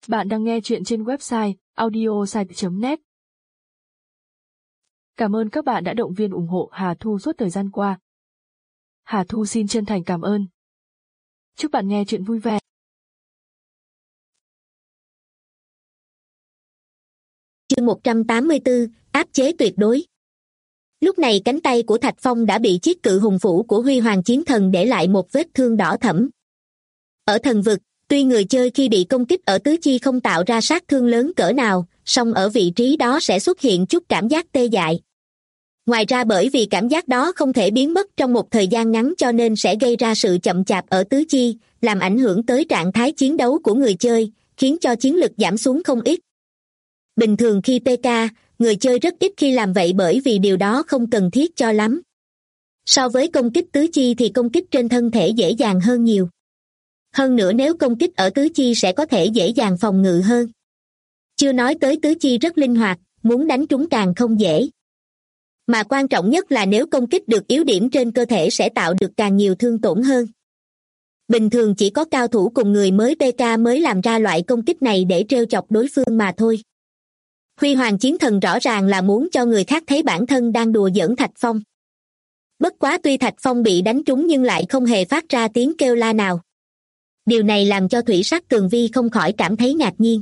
Bạn đang nghe chuyện trên website audiosite.net. Cảm ơn các bạn đã động viên ủng hộ Hà Thu suốt thời gian qua. Hà Thu xin chân thành cảm ơn. Chúc bạn nghe chuyện vui vẻ. Chương 184, áp chế tuyệt đối. Lúc này cánh tay của Thạch Phong đã bị chiếc cự hùng phủ của Huy Hoàng Chiến Thần để lại một vết thương đỏ thẫm. Ở thần vực, tuy người chơi khi bị công kích ở tứ chi không tạo ra sát thương lớn cỡ nào, song ở vị trí đó sẽ xuất hiện chút cảm giác tê dại. Ngoài ra bởi vì cảm giác đó không thể biến mất trong một thời gian ngắn cho nên sẽ gây ra sự chậm chạp ở tứ chi, làm ảnh hưởng tới trạng thái chiến đấu của người chơi, khiến cho chiến lực giảm xuống không ít. Bình thường khi PK, người chơi rất ít khi làm vậy bởi vì điều đó không cần thiết cho lắm. So với công kích tứ chi thì công kích trên thân thể dễ dàng hơn nhiều. Hơn nữa nếu công kích ở tứ chi sẽ có thể dễ dàng phòng ngự hơn. Chưa nói tới tứ chi rất linh hoạt, muốn đánh trúng càng không dễ. Mà quan trọng nhất là nếu công kích được yếu điểm trên cơ thể sẽ tạo được càng nhiều thương tổn hơn. Bình thường chỉ có cao thủ cùng người mới PK mới làm ra loại công kích này để trêu chọc đối phương mà thôi. Huy Hoàng Chiến Thần rõ ràng là muốn cho người khác thấy bản thân đang đùa giỡn Thạch Phong. Bất quá tuy Thạch Phong bị đánh trúng nhưng lại không hề phát ra tiếng kêu la nào. Điều này làm cho Thủy Sắc Tường Vi không khỏi cảm thấy ngạc nhiên.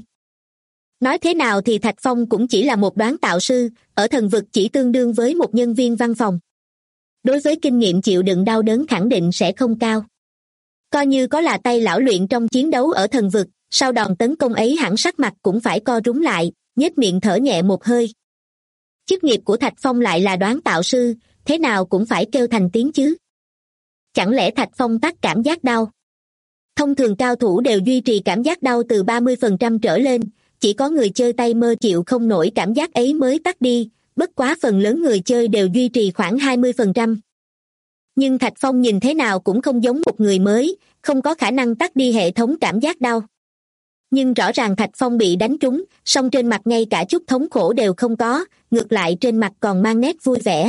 Nói thế nào thì Thạch Phong cũng chỉ là một đoán tạo sư, ở thần vực chỉ tương đương với một nhân viên văn phòng. Đối với kinh nghiệm chịu đựng đau đớn khẳng định sẽ không cao. Coi như có là tay lão luyện trong chiến đấu ở thần vực, sau đòn tấn công ấy hẳn sắc mặt cũng phải co rúm lại, nhếch miệng thở nhẹ một hơi. Chức nghiệp của Thạch Phong lại là đoán tạo sư, thế nào cũng phải kêu thành tiếng chứ. Chẳng lẽ Thạch Phong tắt cảm giác đau? Thông thường cao thủ đều duy trì cảm giác đau từ 30% trở lên, chỉ có người chơi tay mơ chịu không nổi cảm giác ấy mới tắt đi, bất quá phần lớn người chơi đều duy trì khoảng 20%. Nhưng Thạch Phong nhìn thế nào cũng không giống một người mới, không có khả năng tắt đi hệ thống cảm giác đau. Nhưng rõ ràng Thạch Phong bị đánh trúng, song trên mặt ngay cả chút thống khổ đều không có, ngược lại trên mặt còn mang nét vui vẻ.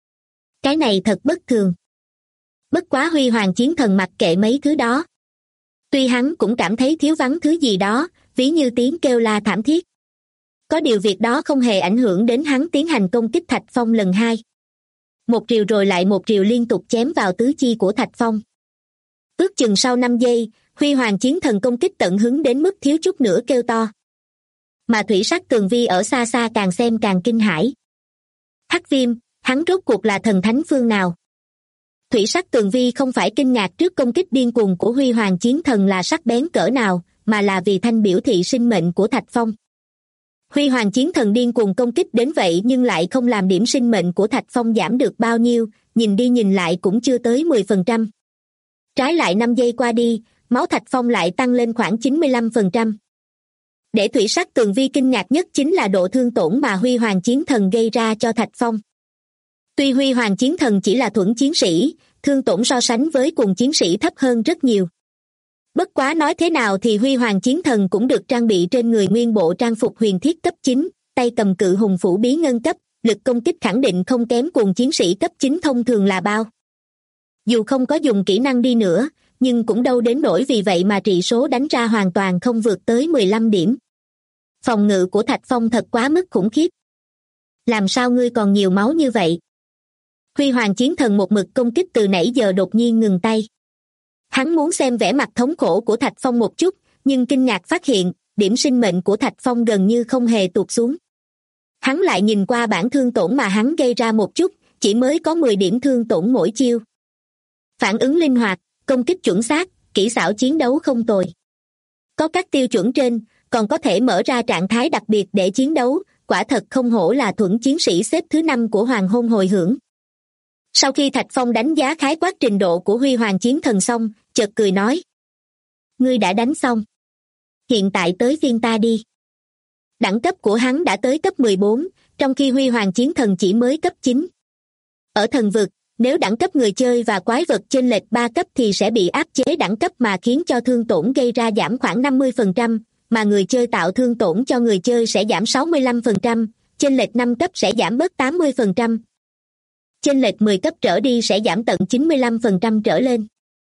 Cái này thật bất thường. Bất quá Huy Hoàng Chiến Thần mặc kệ mấy thứ đó. Tuy hắn cũng cảm thấy thiếu vắng thứ gì đó, ví như tiếng kêu la thảm thiết. Có điều việc đó không hề ảnh hưởng đến hắn tiến hành công kích Thạch Phong lần hai. Một rìu rồi lại một rìu liên tục chém vào tứ chi của Thạch Phong. Ước chừng sau 5 giây, Huy Hoàng Chiến Thần công kích tận hứng đến mức thiếu chút nữa kêu to. Mà Thủy Sắc Tường Vi ở xa xa càng xem càng kinh hãi. Hắc Viêm, hắn rốt cuộc là thần thánh phương nào? Thủy Sắc Tường Vi không phải kinh ngạc trước công kích điên cuồng của Huy Hoàng Chiến Thần là sắc bén cỡ nào, mà là vì thanh biểu thị sinh mệnh của Thạch Phong. Huy Hoàng Chiến Thần điên cuồng công kích đến vậy nhưng lại không làm điểm sinh mệnh của Thạch Phong giảm được bao nhiêu, nhìn đi nhìn lại cũng chưa tới 10%. Trái lại 5 giây qua đi, máu Thạch Phong lại tăng lên khoảng 95%. Để Thủy Sắc Tường Vi kinh ngạc nhất chính là độ thương tổn mà Huy Hoàng Chiến Thần gây ra cho Thạch Phong. Tuy Huy Hoàng Chiến Thần chỉ là thuẫn chiến sĩ, thương tổn so sánh với cùng chiến sĩ thấp hơn rất nhiều. Bất quá nói thế nào thì Huy Hoàng Chiến Thần cũng được trang bị trên người nguyên bộ trang phục huyền thiết cấp 9, tay cầm cự hùng phủ bí ngân cấp, lực công kích khẳng định không kém cùng chiến sĩ cấp 9 thông thường là bao. Dù không có dùng kỹ năng đi nữa, nhưng cũng đâu đến nỗi vì vậy mà trị số đánh ra hoàn toàn không vượt tới 15 điểm. Phòng ngự của Thạch Phong thật quá mức khủng khiếp. Làm sao ngươi còn nhiều máu như vậy? Huy Hoàng Chiến Thần một mực công kích từ nãy giờ đột nhiên ngừng tay. Hắn muốn xem vẻ mặt thống khổ của Thạch Phong một chút, nhưng kinh ngạc phát hiện, điểm sinh mệnh của Thạch Phong gần như không hề tụt xuống. Hắn lại nhìn qua bảng thương tổn mà hắn gây ra một chút, chỉ mới có 10 điểm thương tổn mỗi chiêu. Phản ứng linh hoạt, công kích chuẩn xác, kỹ xảo chiến đấu không tồi. Có các tiêu chuẩn trên, còn có thể mở ra trạng thái đặc biệt để chiến đấu, quả thật không hổ là thuẫn chiến sĩ xếp thứ 5 của Hoàng Hôn Hồi Hưởng. Sau khi Thạch Phong đánh giá khái quát trình độ của Huy Hoàng Chiến Thần xong, chợt cười nói. Ngươi đã đánh xong. Hiện tại tới phiên ta đi. Đẳng cấp của hắn đã tới cấp 14, trong khi Huy Hoàng Chiến Thần chỉ mới cấp 9. Ở thần vực, nếu đẳng cấp người chơi và quái vật chênh lệch 3 cấp thì sẽ bị áp chế đẳng cấp mà khiến cho thương tổn gây ra giảm khoảng 50%, mà người chơi tạo thương tổn cho người chơi sẽ giảm 65%, chênh lệch 5 cấp sẽ giảm bớt 80%. Chênh lệch 10 cấp trở đi sẽ giảm tận 95% trở lên.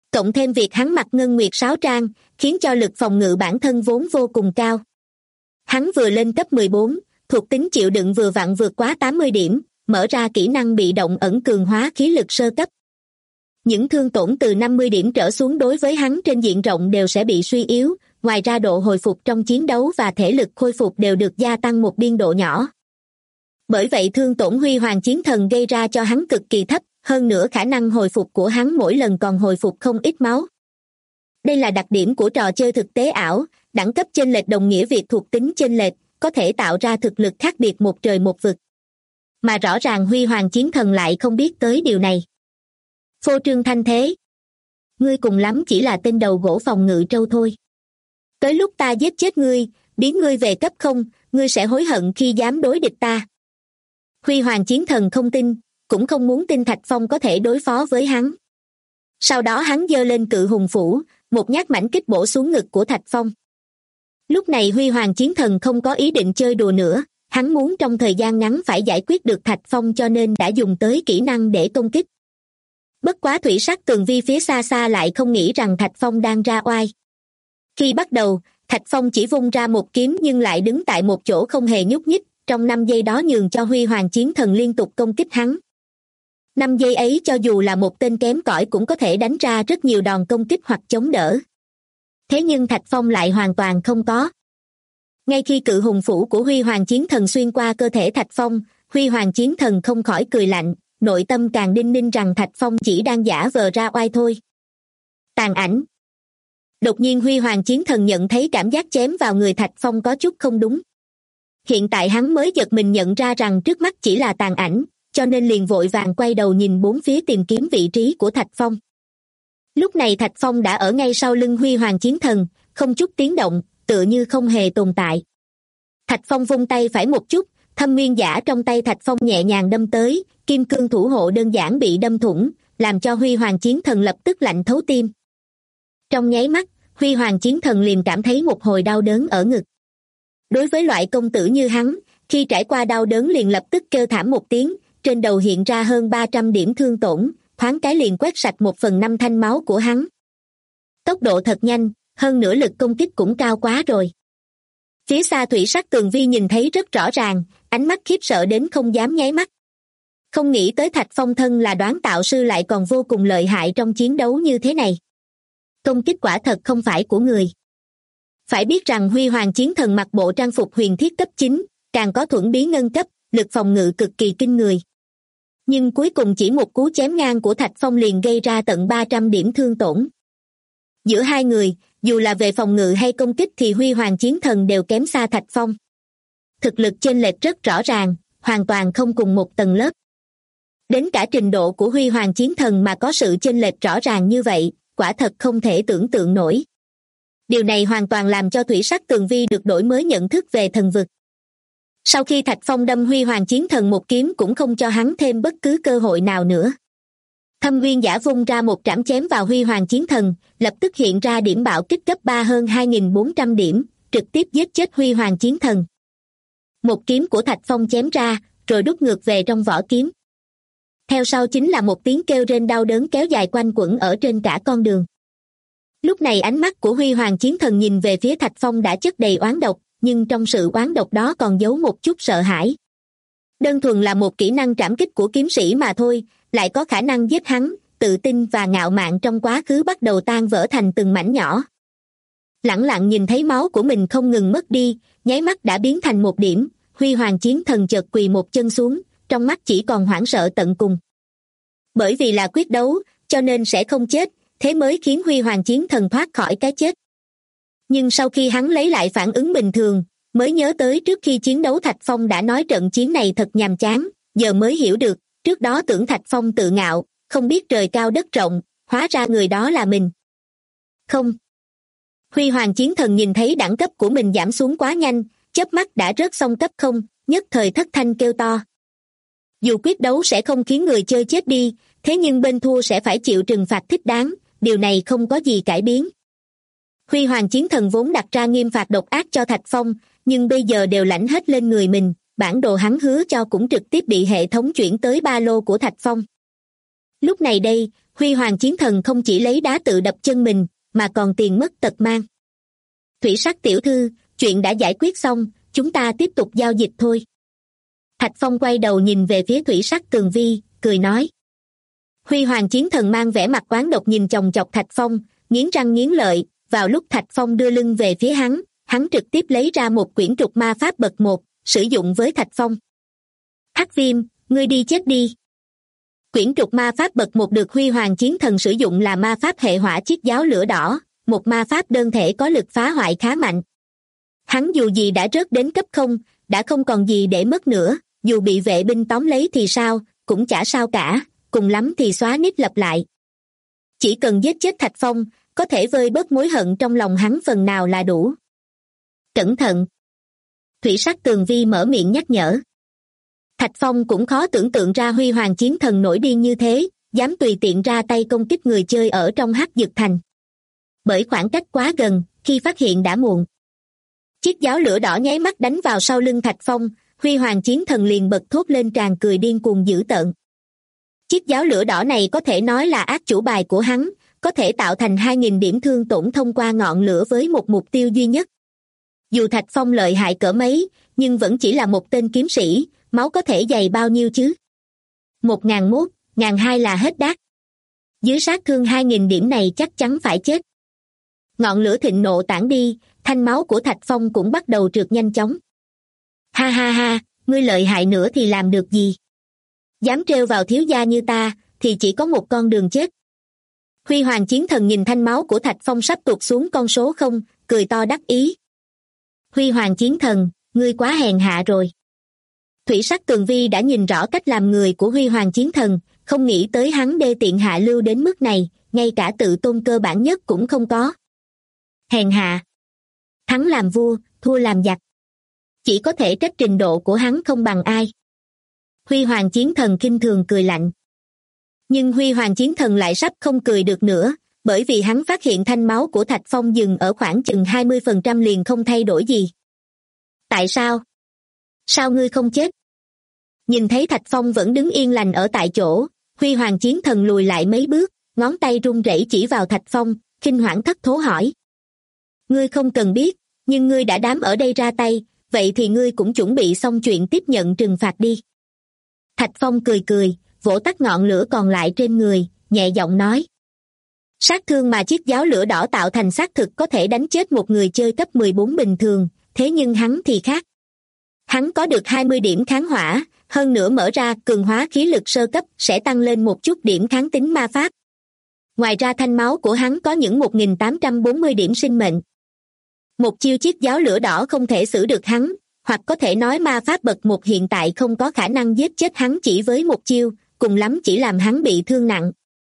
Cộng thêm việc hắn mặc ngân nguyệt sáo trang, khiến cho lực phòng ngự bản thân vốn vô cùng cao. Hắn vừa lên cấp 14, thuộc tính chịu đựng vừa vặn vượt quá 80 điểm, mở ra kỹ năng bị động ẩn cường hóa khí lực sơ cấp. Những thương tổn từ 50 điểm trở xuống đối với hắn trên diện rộng đều sẽ bị suy yếu, ngoài ra độ hồi phục trong chiến đấu và thể lực khôi phục đều được gia tăng một biên độ nhỏ. Bởi vậy thương tổn huy hoàng chiến thần gây ra cho hắn cực kỳ thấp, hơn nữa khả năng hồi phục của hắn mỗi lần còn hồi phục không ít máu. Đây là đặc điểm của trò chơi thực tế ảo, đẳng cấp chênh lệch đồng nghĩa việc thuộc tính chênh lệch, có thể tạo ra thực lực khác biệt một trời một vực. Mà rõ ràng huy hoàng chiến thần lại không biết tới điều này. Phô trương thanh thế. Ngươi cùng lắm chỉ là tên đầu gỗ phòng ngự trâu thôi. Tới lúc ta giết chết ngươi, biến ngươi về cấp 0, ngươi sẽ hối hận khi dám đối địch ta. Huy hoàng chiến thần không tin, cũng không muốn tin Thạch Phong có thể đối phó với hắn. Sau đó hắn giơ lên cự hùng phủ, một nhát mãnh kích bổ xuống ngực của Thạch Phong. Lúc này huy hoàng chiến thần không có ý định chơi đùa nữa, hắn muốn trong thời gian ngắn phải giải quyết được Thạch Phong cho nên đã dùng tới kỹ năng để công kích. Bất quá thủy sắc tường vi phía xa xa lại không nghĩ rằng Thạch Phong đang ra oai. Khi bắt đầu, Thạch Phong chỉ vung ra một kiếm nhưng lại đứng tại một chỗ không hề nhúc nhích, trong 5 giây đó nhường cho huy hoàng chiến thần liên tục công kích hắn. 5 giây ấy cho dù là một tên kém cỏi cũng có thể đánh ra rất nhiều đòn công kích hoặc chống đỡ. Thế nhưng Thạch Phong lại hoàn toàn không có. Ngay khi cự hùng phủ của huy hoàng chiến thần xuyên qua cơ thể Thạch Phong, huy hoàng chiến thần không khỏi cười lạnh, nội tâm càng đinh ninh rằng Thạch Phong chỉ đang giả vờ ra oai thôi. Tàn ảnh. Đột nhiên huy hoàng chiến thần nhận thấy cảm giác chém vào người Thạch Phong có chút không đúng. Hiện tại hắn mới giật mình nhận ra rằng trước mắt chỉ là tàn ảnh, cho nên liền vội vàng quay đầu nhìn bốn phía tìm kiếm vị trí của Thạch Phong. Lúc này Thạch Phong đã ở ngay sau lưng huy hoàng chiến thần, không chút tiếng động, tựa như không hề tồn tại. Thạch Phong vung tay phải một chút, thâm nguyên giả trong tay Thạch Phong nhẹ nhàng đâm tới, kim cương thủ hộ đơn giản bị đâm thủng, làm cho huy hoàng chiến thần lập tức lạnh thấu tim. Trong nháy mắt, huy hoàng chiến thần liền cảm thấy một hồi đau đớn ở ngực. Đối với loại công tử như hắn, khi trải qua đau đớn liền lập tức kêu thảm một tiếng, trên đầu hiện ra hơn 300 điểm thương tổn, thoáng cái liền quét sạch 1/5 thanh máu của hắn. Tốc độ thật nhanh, hơn nữa lực công kích cũng cao quá rồi. Phía xa thủy sắc tường vi nhìn thấy rất rõ ràng, ánh mắt khiếp sợ đến không dám nháy mắt. Không nghĩ tới Thạch Phong thân là đoán tạo sư lại còn vô cùng lợi hại trong chiến đấu như thế này. Công kích quả thật không phải của người. Phải biết rằng huy hoàng chiến thần mặc bộ trang phục huyền thiết cấp 9, càng có thuẫn bí ngân cấp, lực phòng ngự cực kỳ kinh người. Nhưng cuối cùng chỉ một cú chém ngang của Thạch Phong liền gây ra tận 300 điểm thương tổn. Giữa hai người, dù là về phòng ngự hay công kích thì huy hoàng chiến thần đều kém xa Thạch Phong. Thực lực chênh lệch rất rõ ràng, hoàn toàn không cùng một tầng lớp. Đến cả trình độ của huy hoàng chiến thần mà có sự chênh lệch rõ ràng như vậy, quả thật không thể tưởng tượng nổi. Điều này hoàn toàn làm cho thủy sắc tường vi được đổi mới nhận thức về thần vực. Sau khi Thạch Phong đâm huy hoàng chiến thần một kiếm cũng không cho hắn thêm bất cứ cơ hội nào nữa. Thâm nguyên giả vung ra một trảm chém vào huy hoàng chiến thần, lập tức hiện ra điểm bạo kích cấp 3 hơn 2.400 điểm, trực tiếp giết chết huy hoàng chiến thần. Một kiếm của Thạch Phong chém ra, rồi đút ngược về trong vỏ kiếm. Theo sau chính là một tiếng kêu rên đau đớn kéo dài quanh quẩn ở trên cả con đường. Lúc này ánh mắt của huy hoàng chiến thần nhìn về phía Thạch Phong đã chất đầy oán độc, nhưng trong sự oán độc đó còn giấu một chút sợ hãi. Đơn thuần là một kỹ năng trảm kích của kiếm sĩ mà thôi, lại có khả năng giết hắn, tự tin và ngạo mạn trong quá khứ bắt đầu tan vỡ thành từng mảnh nhỏ. Lẳng lặng nhìn thấy máu của mình không ngừng mất đi, nháy mắt đã biến thành một điểm, huy hoàng chiến thần chợt quỳ một chân xuống, trong mắt chỉ còn hoảng sợ tận cùng. Bởi vì là quyết đấu, cho nên sẽ không chết, thế mới khiến huy hoàng chiến thần thoát khỏi cái chết. Nhưng sau khi hắn lấy lại phản ứng bình thường, mới nhớ tới trước khi chiến đấu Thạch Phong đã nói trận chiến này thật nhàm chán, giờ mới hiểu được, trước đó tưởng Thạch Phong tự ngạo, không biết trời cao đất rộng, hóa ra người đó là mình. Không. Huy hoàng chiến thần nhìn thấy đẳng cấp của mình giảm xuống quá nhanh, chớp mắt đã rớt xong cấp 0, nhất thời thất thanh kêu to. Dù quyết đấu sẽ không khiến người chơi chết đi, thế nhưng bên thua sẽ phải chịu trừng phạt thích đáng, điều này không có gì cải biến. Huy hoàng chiến thần vốn đặt ra nghiêm phạt độc ác cho Thạch Phong, nhưng bây giờ đều lãnh hết lên người mình, bản đồ hắn hứa cho cũng trực tiếp bị hệ thống chuyển tới ba lô của Thạch Phong. Lúc này đây, Huy Hoàng Chiến Thần không chỉ lấy đá tự đập chân mình, mà còn tiền mất tật mang. Thủy Sắc tiểu thư, chuyện đã giải quyết xong, chúng ta tiếp tục giao dịch thôi. Thạch Phong quay đầu nhìn về phía Thủy Sắc Tường Vi, cười nói. Huy Hoàng Chiến Thần mang vẻ mặt oán độc nhìn chòng chọc Thạch Phong, nghiến răng nghiến lợi. Vào lúc Thạch Phong đưa lưng về phía hắn trực tiếp lấy ra một quyển trục ma pháp bậc 1, sử dụng với Thạch Phong. Hắc Viêm, ngươi đi chết đi. Quyển trục ma pháp bậc 1 được Huy Hoàng Chiến Thần sử dụng là ma pháp hệ hỏa chiết giáo lửa đỏ, một ma pháp đơn thể có lực phá hoại khá mạnh. Hắn dù gì đã rớt đến cấp 0, đã không còn gì để mất nữa, dù bị vệ binh tóm lấy thì sao, cũng chả sao cả, cùng lắm thì xóa nít lập lại. Chỉ cần giết chết Thạch Phong, có thể vơi bớt mối hận trong lòng hắn phần nào là đủ. Cẩn thận! Thủy Sắc Tường Vi mở miệng nhắc nhở. Thạch Phong cũng khó tưởng tượng ra Huy Hoàng Chiến Thần nổi điên như thế, dám tùy tiện ra tay công kích người chơi ở trong Hắc Dực Thành. Bởi khoảng cách quá gần, khi phát hiện đã muộn. Chiếc giáo lửa đỏ nháy mắt đánh vào sau lưng Thạch Phong, Huy Hoàng Chiến Thần liền bật thốt lên tràn cười điên cuồng dữ tợn. Chiếc giáo lửa đỏ này có thể nói là ác chủ bài của hắn, có thể tạo thành 2.000 điểm thương tổn thông qua ngọn lửa với một mục tiêu duy nhất. Dù Thạch Phong lợi hại cỡ mấy, nhưng vẫn chỉ là một tên kiếm sĩ, máu có thể dày bao nhiêu chứ? 1.001, 1.200 là hết đát. Dưới sát thương 2.000 điểm này chắc chắn phải chết. Ngọn lửa thịnh nộ tản đi, thanh máu của Thạch Phong cũng bắt đầu trượt nhanh chóng. Ha ha ha, ngươi lợi hại nữa thì làm được gì? Dám trêu vào thiếu gia như ta, thì chỉ có một con đường chết. Huy Hoàng Chiến Thần nhìn thanh máu của Thạch Phong sắp tụt xuống con số 0, cười to đắc ý. Huy Hoàng Chiến Thần, ngươi quá hèn hạ rồi. Thủy Sắc Tường Vi đã nhìn rõ cách làm người của Huy Hoàng Chiến Thần, không nghĩ tới hắn đê tiện hạ lưu đến mức này, ngay cả tự tôn cơ bản nhất cũng không có. Hèn hạ. Thắng làm vua, thua làm giặc. Chỉ có thể trách trình độ của hắn không bằng ai. Huy Hoàng Chiến Thần khinh thường cười lạnh. Nhưng Huy Hoàng Chiến Thần lại sắp không cười được nữa, bởi vì hắn phát hiện thanh máu của Thạch Phong dừng ở khoảng chừng 20% liền không thay đổi gì. Tại sao? Sao ngươi không chết? Nhìn thấy Thạch Phong vẫn đứng yên lành ở tại chỗ, Huy Hoàng Chiến Thần lùi lại mấy bước, ngón tay run rẩy chỉ vào Thạch Phong, kinh hoảng thất thố hỏi. Ngươi không cần biết, nhưng ngươi đã dám ở đây ra tay, vậy thì ngươi cũng chuẩn bị xong chuyện tiếp nhận trừng phạt đi. Thạch Phong cười cười, vỗ tắt ngọn lửa còn lại trên người, nhẹ giọng nói. Sát thương mà chiếc giáo lửa đỏ tạo thành xác thực có thể đánh chết một người chơi cấp 14 bình thường, thế nhưng hắn thì khác. Hắn có được 20 điểm kháng hỏa, hơn nữa mở ra cường hóa khí lực sơ cấp sẽ tăng lên một chút điểm kháng tính ma pháp. Ngoài ra thanh máu của hắn có những 1.840 điểm sinh mệnh. Một chiêu chiếc giáo lửa đỏ không thể xử được hắn, hoặc có thể nói ma pháp bậc 1 hiện tại không có khả năng giết chết hắn chỉ với một chiêu, cùng lắm chỉ làm hắn bị thương nặng.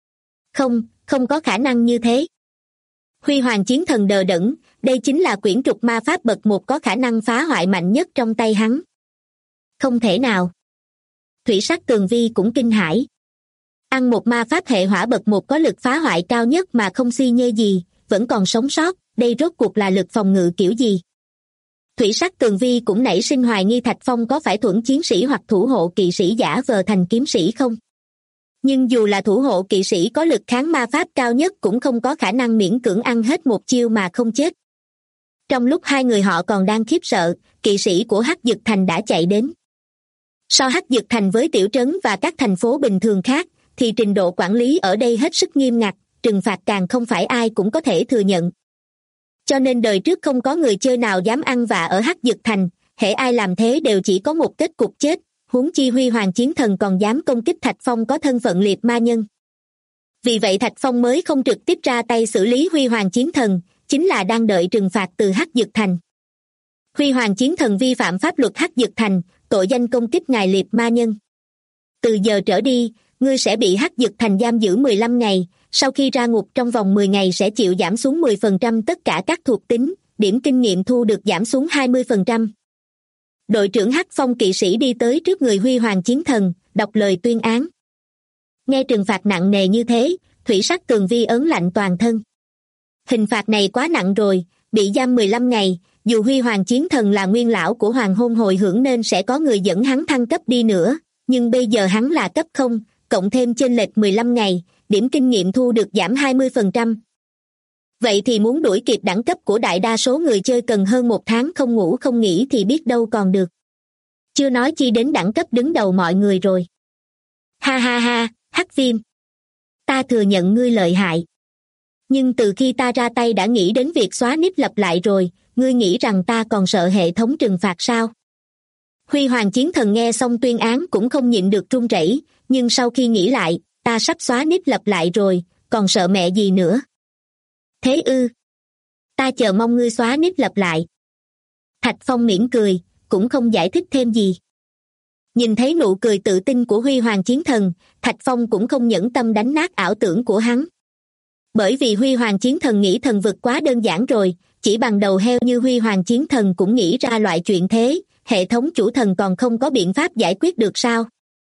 Không có khả năng như thế. Huy Hoàng Chiến Thần đờ đẫn, đây chính là quyển trục ma pháp bậc 1 có khả năng phá hoại mạnh nhất trong tay hắn. Không thể nào. Thủy Sắc Tường Vi cũng kinh hãi. Ăn một ma pháp hệ hỏa bậc 1 có lực phá hoại cao nhất mà không si nhê gì, vẫn còn sống sót, đây rốt cuộc là lực phòng ngự kiểu gì? Thủy Sắc Tường Vi cũng nảy sinh hoài nghi Thạch Phong có phải thuẫn chiến sĩ hoặc thủ hộ kỵ sĩ giả vờ thành kiếm sĩ không? Nhưng dù là thủ hộ kỵ sĩ có lực kháng ma pháp cao nhất cũng không có khả năng miễn cưỡng ăn hết một chiêu mà không chết. Trong lúc hai người họ còn đang khiếp sợ, kỵ sĩ của Hắc Dực Thành đã chạy đến. So Hắc Dực Thành với tiểu trấn và các thành phố bình thường khác, thì trình độ quản lý ở đây hết sức nghiêm ngặt, trừng phạt càng không phải ai cũng có thể thừa nhận. Cho nên đời trước không có người chơi nào dám ăn vạ ở Hắc Dực Thành, hễ ai làm thế đều chỉ có một kết cục chết, huống chi Huy Hoàng Chiến Thần còn dám công kích Thạch Phong có thân phận liệt ma nhân. Vì vậy Thạch Phong mới không trực tiếp ra tay xử lý Huy Hoàng Chiến Thần, chính là đang đợi trừng phạt từ Hắc Dực Thành. Huy Hoàng Chiến Thần vi phạm pháp luật Hắc Dực Thành, tội danh công kích ngài liệt ma nhân. Từ giờ trở đi, ngươi sẽ bị Hắc Dực Thành giam giữ 15 ngày, sau khi ra ngục trong vòng 10 ngày sẽ chịu giảm xuống 10% tất cả các thuộc tính, điểm kinh nghiệm thu được giảm xuống 20%. Đội trưởng Hắc Phong kỵ sĩ đi tới trước người Huy Hoàng Chiến Thần, đọc lời tuyên án. Nghe trừng phạt nặng nề như thế, Thủy Sắc Tường Vi ớn lạnh toàn thân. Hình phạt này quá nặng rồi, bị giam 15 ngày, dù Huy Hoàng Chiến Thần là nguyên lão của Hoàng Hôn Hồi Hưởng nên sẽ có người dẫn hắn thăng cấp đi nữa, nhưng bây giờ hắn là cấp 0, cộng thêm chênh lệch 15 ngày, điểm kinh nghiệm thu được giảm 20%. Vậy thì muốn đuổi kịp đẳng cấp của đại đa số người chơi cần hơn 1 tháng không ngủ không nghỉ thì biết đâu còn được. Chưa nói chi đến đẳng cấp đứng đầu mọi người rồi. Ha ha ha, Hắc Viêm. Ta thừa nhận ngươi lợi hại. Nhưng từ khi ta ra tay đã nghĩ đến việc xóa nick lặp lại rồi, ngươi nghĩ rằng ta còn sợ hệ thống trừng phạt sao? Huy Hoàng Chiến Thần nghe xong tuyên án cũng không nhịn được run rẩy, nhưng sau khi nghĩ lại, ta sắp xóa nick lặp lại rồi, còn sợ mẹ gì nữa? Thế ư? Ta chờ mong ngươi xóa nick lặp lại. Thạch Phong mỉm cười, cũng không giải thích thêm gì. Nhìn thấy nụ cười tự tin của Huy Hoàng Chiến Thần, Thạch Phong cũng không nhẫn tâm đánh nát ảo tưởng của hắn. Bởi vì Huy Hoàng Chiến Thần nghĩ thần vực quá đơn giản rồi, chỉ bằng đầu heo như Huy Hoàng Chiến Thần cũng nghĩ ra loại chuyện thế, hệ thống chủ thần còn không có biện pháp giải quyết được sao?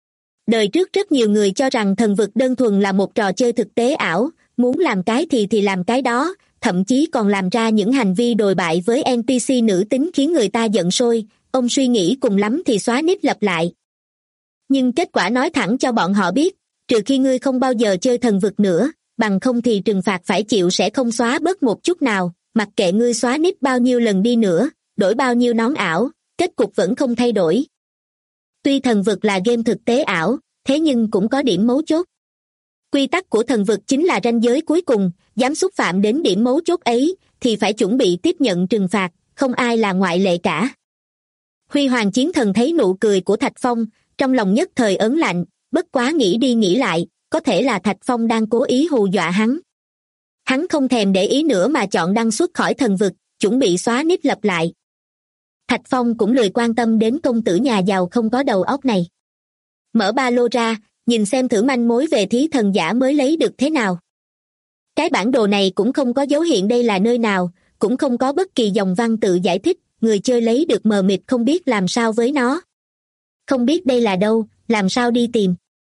Đời trước rất nhiều người cho rằng thần vực đơn thuần là một trò chơi thực tế ảo, muốn làm cái thì làm cái đó, thậm chí còn làm ra những hành vi đồi bại với NPC nữ tính khiến người ta giận sôi, ông suy nghĩ cùng lắm thì xóa nick lặp lại. Nhưng kết quả nói thẳng cho bọn họ biết, trừ khi ngươi không bao giờ chơi thần vực nữa, bằng không thì trừng phạt phải chịu sẽ không xóa bớt một chút nào, mặc kệ ngươi xóa nick bao nhiêu lần đi nữa, đổi bao nhiêu nón ảo, kết cục vẫn không thay đổi. Tuy thần vực là game thực tế ảo, thế nhưng cũng có điểm mấu chốt. Quy tắc của thần vực chính là ranh giới cuối cùng, dám xúc phạm đến điểm mấu chốt ấy, thì phải chuẩn bị tiếp nhận trừng phạt, không ai là ngoại lệ cả. Huy Hoàng Chiến Thần thấy nụ cười của Thạch Phong, trong lòng nhất thời ớn lạnh, bất quá nghĩ đi nghĩ lại, có thể là Thạch Phong đang cố ý hù dọa hắn. Hắn không thèm để ý nữa mà chọn đăng xuất khỏi thần vực, chuẩn bị xóa nick lặp lại. Thạch Phong cũng lười quan tâm đến công tử nhà giàu không có đầu óc này. Mở ba lô ra, nhìn xem thử manh mối về thí thần giả mới lấy được thế nào. Cái bản đồ này cũng không có dấu hiện đây là nơi nào, cũng không có bất kỳ dòng văn tự giải thích, người chơi lấy được mờ mịt không biết làm sao với nó. Không biết đây là đâu, làm sao đi tìm.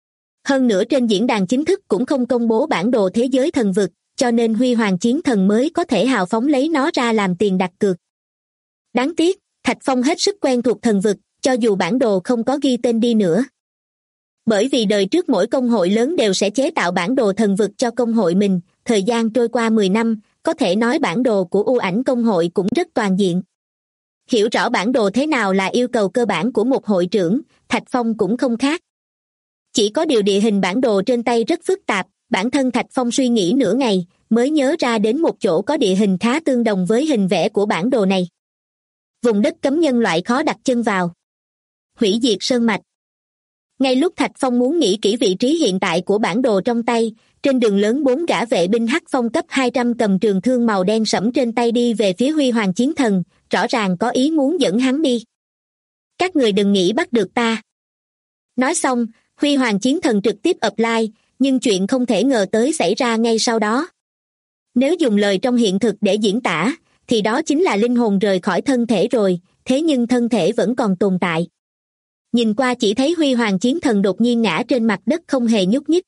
Hơn nữa trên diễn đàn chính thức cũng không công bố bản đồ thế giới thần vực, cho nên Huy Hoàng Chiến Thần mới có thể hào phóng lấy nó ra làm tiền đặt cược. Đáng tiếc, Thạch Phong hết sức quen thuộc thần vực, cho dù bản đồ không có ghi tên đi nữa. Bởi vì đời trước mỗi công hội lớn đều sẽ chế tạo bản đồ thần vực cho công hội mình, thời gian trôi qua 10 năm, có thể nói bản đồ của U Ảnh công hội cũng rất toàn diện. Hiểu rõ bản đồ thế nào là yêu cầu cơ bản của một hội trưởng, Thạch Phong cũng không khác. Chỉ có điều địa hình bản đồ trên tay rất phức tạp, bản thân Thạch Phong suy nghĩ nửa ngày, mới nhớ ra đến một chỗ có địa hình khá tương đồng với hình vẽ của bản đồ này. Vùng đất cấm nhân loại khó đặt chân vào. Hủy diệt sơn mạch. Ngay lúc Thạch Phong muốn nghĩ kỹ vị trí hiện tại của bản đồ trong tay, trên đường lớn 4 gã vệ binh hắc phong cấp 200 cầm trường thương màu đen sẫm trên tay đi về phía Huy Hoàng Chiến Thần, rõ ràng có ý muốn dẫn hắn đi. Các người đừng nghĩ bắt được ta. Nói xong, Huy Hoàng Chiến Thần trực tiếp apply, nhưng chuyện không thể ngờ tới xảy ra ngay sau đó. Nếu dùng lời trong hiện thực để diễn tả, thì đó chính là linh hồn rời khỏi thân thể rồi, thế nhưng thân thể vẫn còn tồn tại. Nhìn qua chỉ thấy Huy Hoàng Chiến Thần đột nhiên ngã trên mặt đất không hề nhúc nhích.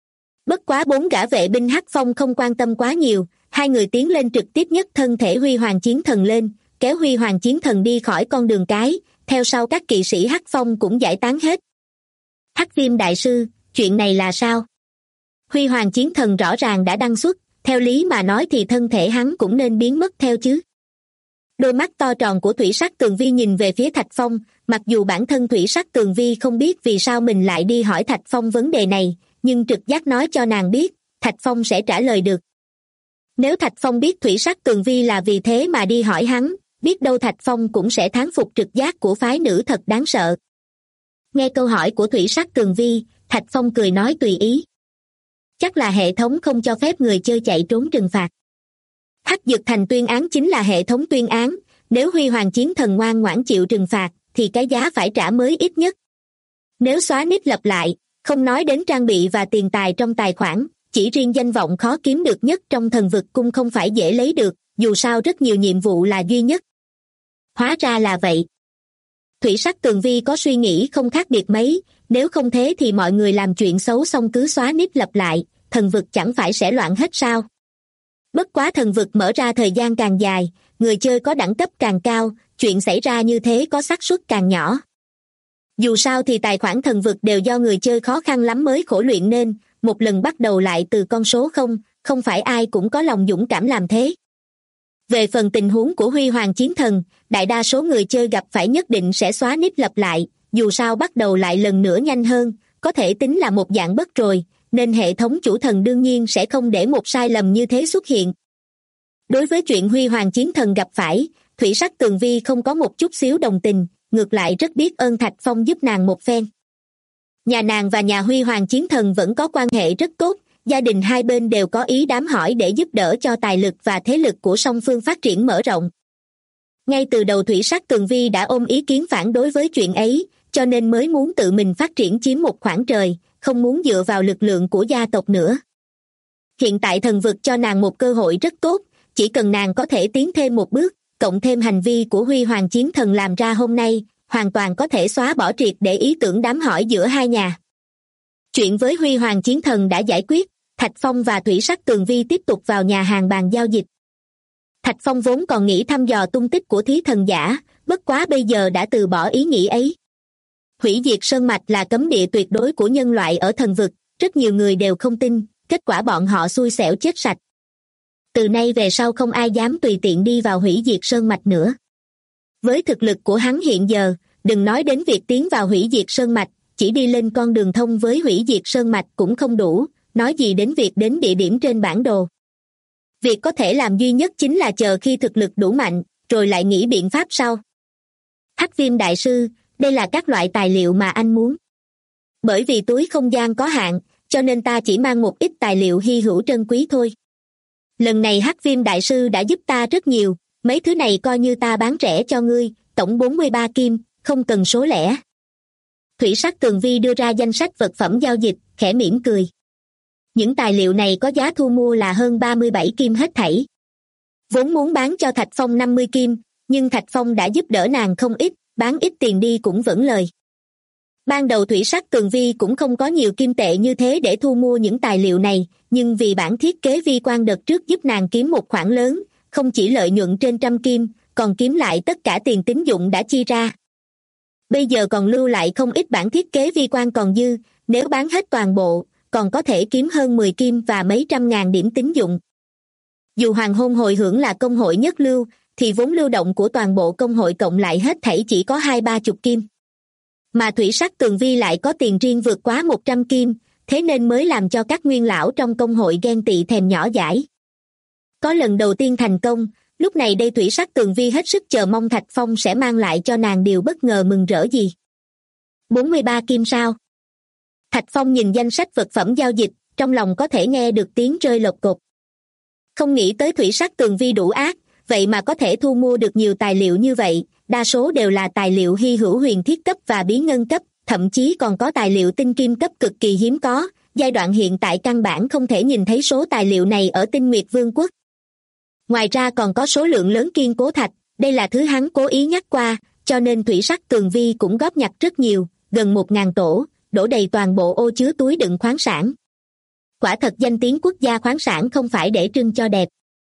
Bất quá 4 gã vệ binh hắc phong không quan tâm quá nhiều, hai người tiến lên trực tiếp nhấc thân thể Huy Hoàng Chiến Thần lên, kéo Huy Hoàng Chiến Thần đi khỏi con đường cái, theo sau các kỵ sĩ hắc phong cũng giải tán hết. Hắc Viêm đại sư, chuyện này là sao? Huy Hoàng Chiến Thần rõ ràng đã đăng xuất, theo lý mà nói thì thân thể hắn cũng nên biến mất theo chứ. Đôi mắt to tròn của Thủy Sắc Tường Vi nhìn về phía Thạch Phong, mặc dù bản thân Thủy Sắc Tường Vi không biết vì sao mình lại đi hỏi Thạch Phong vấn đề này, nhưng trực giác nói cho nàng biết, Thạch Phong sẽ trả lời được. Nếu Thạch Phong biết Thủy Sắc Tường Vi là vì thế mà đi hỏi hắn, biết đâu Thạch Phong cũng sẽ thán phục trực giác của phái nữ thật đáng sợ. Nghe câu hỏi của Thủy Sắc Tường Vi, Thạch Phong cười nói tùy ý. Chắc là hệ thống không cho phép người chơi chạy trốn trừng phạt. Hắc Dực Thành tuyên án chính là hệ thống tuyên án, nếu Huy Hoàng Chiến Thần ngoan ngoãn chịu trừng phạt, thì cái giá phải trả mới ít nhất. Nếu xóa nick lặp lại, không nói đến trang bị và tiền tài trong tài khoản, chỉ riêng danh vọng khó kiếm được nhất trong thần vực cung không phải dễ lấy được, dù sao rất nhiều nhiệm vụ là duy nhất. Hóa ra là vậy. Thủy Sắc Tường Vi có suy nghĩ không khác biệt mấy, nếu không thế thì mọi người làm chuyện xấu xong cứ xóa nick lặp lại, thần vực chẳng phải sẽ loạn hết sao? Bất quá thần vực mở ra thời gian càng dài, người chơi có đẳng cấp càng cao, chuyện xảy ra như thế có xác suất càng nhỏ. Dù sao thì tài khoản thần vực đều do người chơi khó khăn lắm mới khổ luyện nên, một lần bắt đầu lại từ con số không, không phải ai cũng có lòng dũng cảm làm thế. Về phần tình huống của Huy Hoàng Chiến Thần, đại đa số người chơi gặp phải nhất định sẽ xóa nick lặp lại, dù sao bắt đầu lại lần nữa nhanh hơn, có thể tính là một dạng bất rồi, nên hệ thống chủ thần đương nhiên sẽ không để một sai lầm như thế xuất hiện. Đối với chuyện Huy Hoàng Chiến Thần gặp phải, Thủy Sắc Tường Vi không có một chút xíu đồng tình, ngược lại rất biết ơn Thạch Phong giúp nàng một phen. Nhà nàng và nhà Huy Hoàng Chiến Thần vẫn có quan hệ rất tốt, gia đình hai bên đều có ý đám hỏi để giúp đỡ cho tài lực và thế lực của song phương phát triển mở rộng. Ngay từ đầu Thủy Sắc Tường Vi đã ôm ý kiến phản đối với chuyện ấy, cho nên mới muốn tự mình phát triển chiếm một khoảng trời, không muốn dựa vào lực lượng của gia tộc nữa. Hiện tại thần vực cho nàng một cơ hội rất tốt, chỉ cần nàng có thể tiến thêm một bước, cộng thêm hành vi của Huy Hoàng Chiến Thần làm ra hôm nay, hoàn toàn có thể xóa bỏ triệt để ý tưởng đám hỏi giữa hai nhà. Chuyện với Huy Hoàng Chiến Thần đã giải quyết, Thạch Phong và Thủy Sắc Tường Vi tiếp tục vào nhà hàng bàn giao dịch. Thạch Phong vốn còn nghĩ thăm dò tung tích của thí thần giả, bất quá bây giờ đã từ bỏ ý nghĩ ấy. Hủy diệt sơn mạch là cấm địa tuyệt đối của nhân loại ở thần vực, rất nhiều người đều không tin, kết quả bọn họ xui xẻo chết sạch. Từ nay về sau không ai dám tùy tiện đi vào hủy diệt sơn mạch nữa. Với thực lực của hắn hiện giờ, đừng nói đến việc tiến vào hủy diệt sơn mạch, chỉ đi lên con đường thông với hủy diệt sơn mạch cũng không đủ, nói gì đến việc đến địa điểm trên bản đồ. Việc có thể làm duy nhất chính là chờ khi thực lực đủ mạnh, rồi lại nghĩ biện pháp sau. Hắc Viêm Đại Sư, đây là các loại tài liệu mà anh muốn. Bởi vì túi không gian có hạn, cho nên ta chỉ mang một ít tài liệu hy hữu trân quý thôi. Lần này Hắc Viêm Đại Sư đã giúp ta rất nhiều, mấy thứ này coi như ta bán rẻ cho ngươi, tổng 43 kim, không cần số lẻ. Thủy Sắc Tường Vi đưa ra danh sách vật phẩm giao dịch, khẽ mỉm cười. Những tài liệu này có giá thu mua là hơn 37 kim hết thảy. Vốn muốn bán cho Thạch Phong 50 kim, nhưng Thạch Phong đã giúp đỡ nàng không ít, bán ít tiền đi cũng vẫn lời. Ban đầu Thủy Sắc Tường Vi cũng không có nhiều kim tệ như thế để thu mua những tài liệu này, nhưng vì bản thiết kế vi quan đợt trước giúp nàng kiếm một khoản lớn, không chỉ lợi nhuận trên 100 kim, còn kiếm lại tất cả tiền tín dụng đã chi ra. Bây giờ còn lưu lại không ít bản thiết kế vi quan còn dư, nếu bán hết toàn bộ, còn có thể kiếm hơn 10 kim và mấy trăm ngàn điểm tín dụng. Dù Hoàng Hôn Hồi Hưởng là công hội nhất lưu, thì vốn lưu động của toàn bộ công hội cộng lại hết thảy chỉ có 20-30 kim. Mà Thủy Sắc Tường Vi lại có tiền riêng vượt quá 100 kim, thế nên mới làm cho các nguyên lão trong công hội ghen tị thèm nhỏ dãi. Có lần đầu tiên thành công, lúc này đây Thủy Sắc Tường Vi hết sức chờ mong Thạch Phong sẽ mang lại cho nàng điều bất ngờ mừng rỡ gì. 43 kim sao? Thạch Phong nhìn danh sách vật phẩm giao dịch, trong lòng có thể nghe được tiếng rơi lột cột. Không nghĩ tới Thủy Sắc Tường Vi đủ ác, vậy mà có thể thu mua được nhiều tài liệu như vậy, đa số đều là tài liệu hy hữu huyền thiết cấp và bí ngân cấp, thậm chí còn có tài liệu tinh kim cấp cực kỳ hiếm có, giai đoạn hiện tại căn bản không thể nhìn thấy số tài liệu này ở Tinh Nguyệt Vương quốc. Ngoài ra còn có số lượng lớn kiên cố thạch, đây là thứ hắn cố ý nhắc qua, cho nên Thủy Sắc Tường Vi cũng góp nhặt rất nhiều, gần 1.000 tổ, đổ đầy toàn bộ ô chứa túi đựng khoáng sản. Quả thật danh tiếng quốc gia khoáng sản không phải để trưng cho đẹp.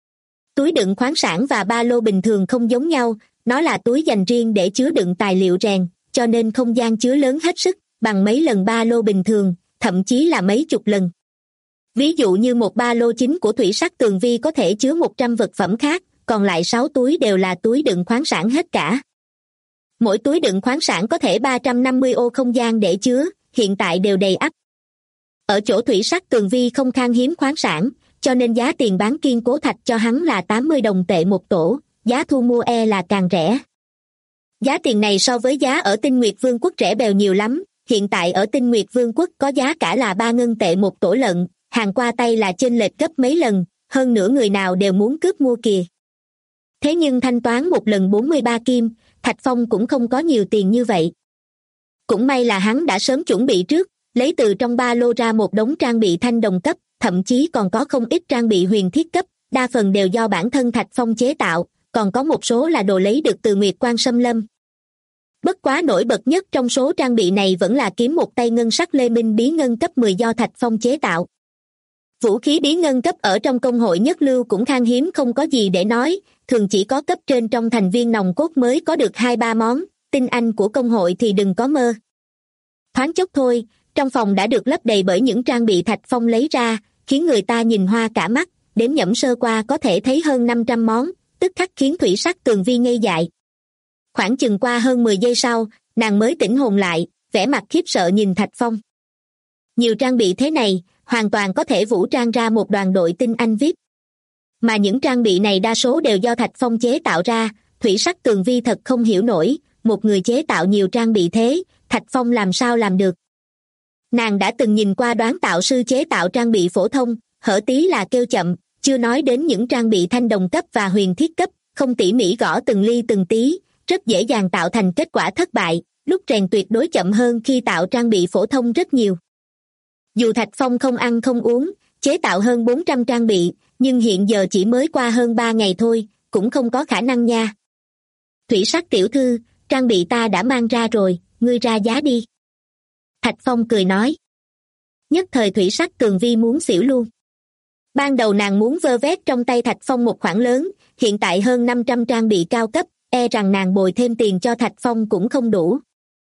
Túi đựng khoáng sản và ba lô bình thường không giống nhau, nó là túi dành riêng để chứa đựng tài liệu rèn, cho nên không gian chứa lớn hết sức, bằng mấy lần ba lô bình thường, thậm chí là mấy chục lần. Ví dụ như một ba lô chính của Thủy Sắc Tường Vi có thể chứa 100 vật phẩm khác, còn lại 6 túi đều là túi đựng khoáng sản hết cả. Mỗi túi đựng khoáng sản có thể 350 ô không gian để chứa, hiện tại đều đầy ắp. Ở chỗ Thủy Sắc Tường Vi không khan hiếm khoáng sản, cho nên giá tiền bán kiên cố thạch cho hắn là 80 đồng tệ một tổ, giá thu mua là càng rẻ. Giá tiền này so với giá ở Tinh Nguyệt Vương quốc rẻ bèo nhiều lắm, hiện tại ở Tinh Nguyệt Vương quốc có giá cả là 3 ngân tệ một tổ lận, hàng qua tay là chênh lệch gấp mấy lần, hơn nữa người nào đều muốn cướp mua kìa. Thế nhưng thanh toán một lần 43 kim, Thạch Phong cũng không có nhiều tiền như vậy. Cũng may là hắn đã sớm chuẩn bị trước, lấy từ trong ba lô ra một đống trang bị thanh đồng cấp, thậm chí còn có không ít trang bị huyền thiết cấp, đa phần đều do bản thân Thạch Phong chế tạo, còn có một số là đồ lấy được từ Nguyệt Quan Xâm Lâm. Bất quá nổi bật nhất trong số trang bị này vẫn là kiếm một tay ngân sắc lê minh bí ngân cấp 10 do Thạch Phong chế tạo. Vũ khí bí ngân cấp ở trong công hội nhất lưu cũng khan hiếm không có gì để nói, thường chỉ có cấp trên trong thành viên nòng cốt mới có được 2-3 món, tinh anh của công hội thì đừng có mơ. Thoáng chốc thôi, Trong phòng đã được lấp đầy bởi những trang bị Thạch Phong lấy ra, khiến người ta nhìn hoa cả mắt, đếm nhẩm sơ qua có thể thấy hơn 500 món, tức khắc khiến Thủy Sắc Tường Vi ngây dại. Khoảng chừng qua hơn 10 giây sau, nàng mới tỉnh hồn lại, vẻ mặt khiếp sợ nhìn Thạch Phong. Nhiều trang bị thế này, hoàn toàn có thể vũ trang ra một đoàn đội tinh anh VIP. Mà những trang bị này đa số đều do Thạch Phong chế tạo ra, Thủy Sắc Tường Vi thật không hiểu nổi, một người chế tạo nhiều trang bị thế, Thạch Phong làm sao làm được. Nàng đã từng nhìn qua đoán tạo sư chế tạo trang bị phổ thông, hở tí là kêu chậm, chưa nói đến những trang bị thanh đồng cấp và huyền thiết cấp, không tỉ mỉ gõ từng ly từng tí, rất dễ dàng tạo thành kết quả thất bại, lúc rèn tuyệt đối chậm hơn khi tạo trang bị phổ thông rất nhiều. Dù Thạch Phong không ăn không uống, chế tạo hơn 400 trang bị, nhưng hiện giờ chỉ mới qua hơn 3 ngày thôi, cũng không có khả năng nha. Thủy Sắc tiểu thư, trang bị ta đã mang ra rồi, ngươi ra giá đi. Thạch Phong cười nói. Nhất thời Thủy Sắc Tường Vi muốn xỉu luôn. Ban đầu nàng muốn vơ vét trong tay Thạch Phong một khoản lớn, hiện tại hơn 500 trang bị cao cấp, e rằng nàng bồi thêm tiền cho Thạch Phong cũng không đủ.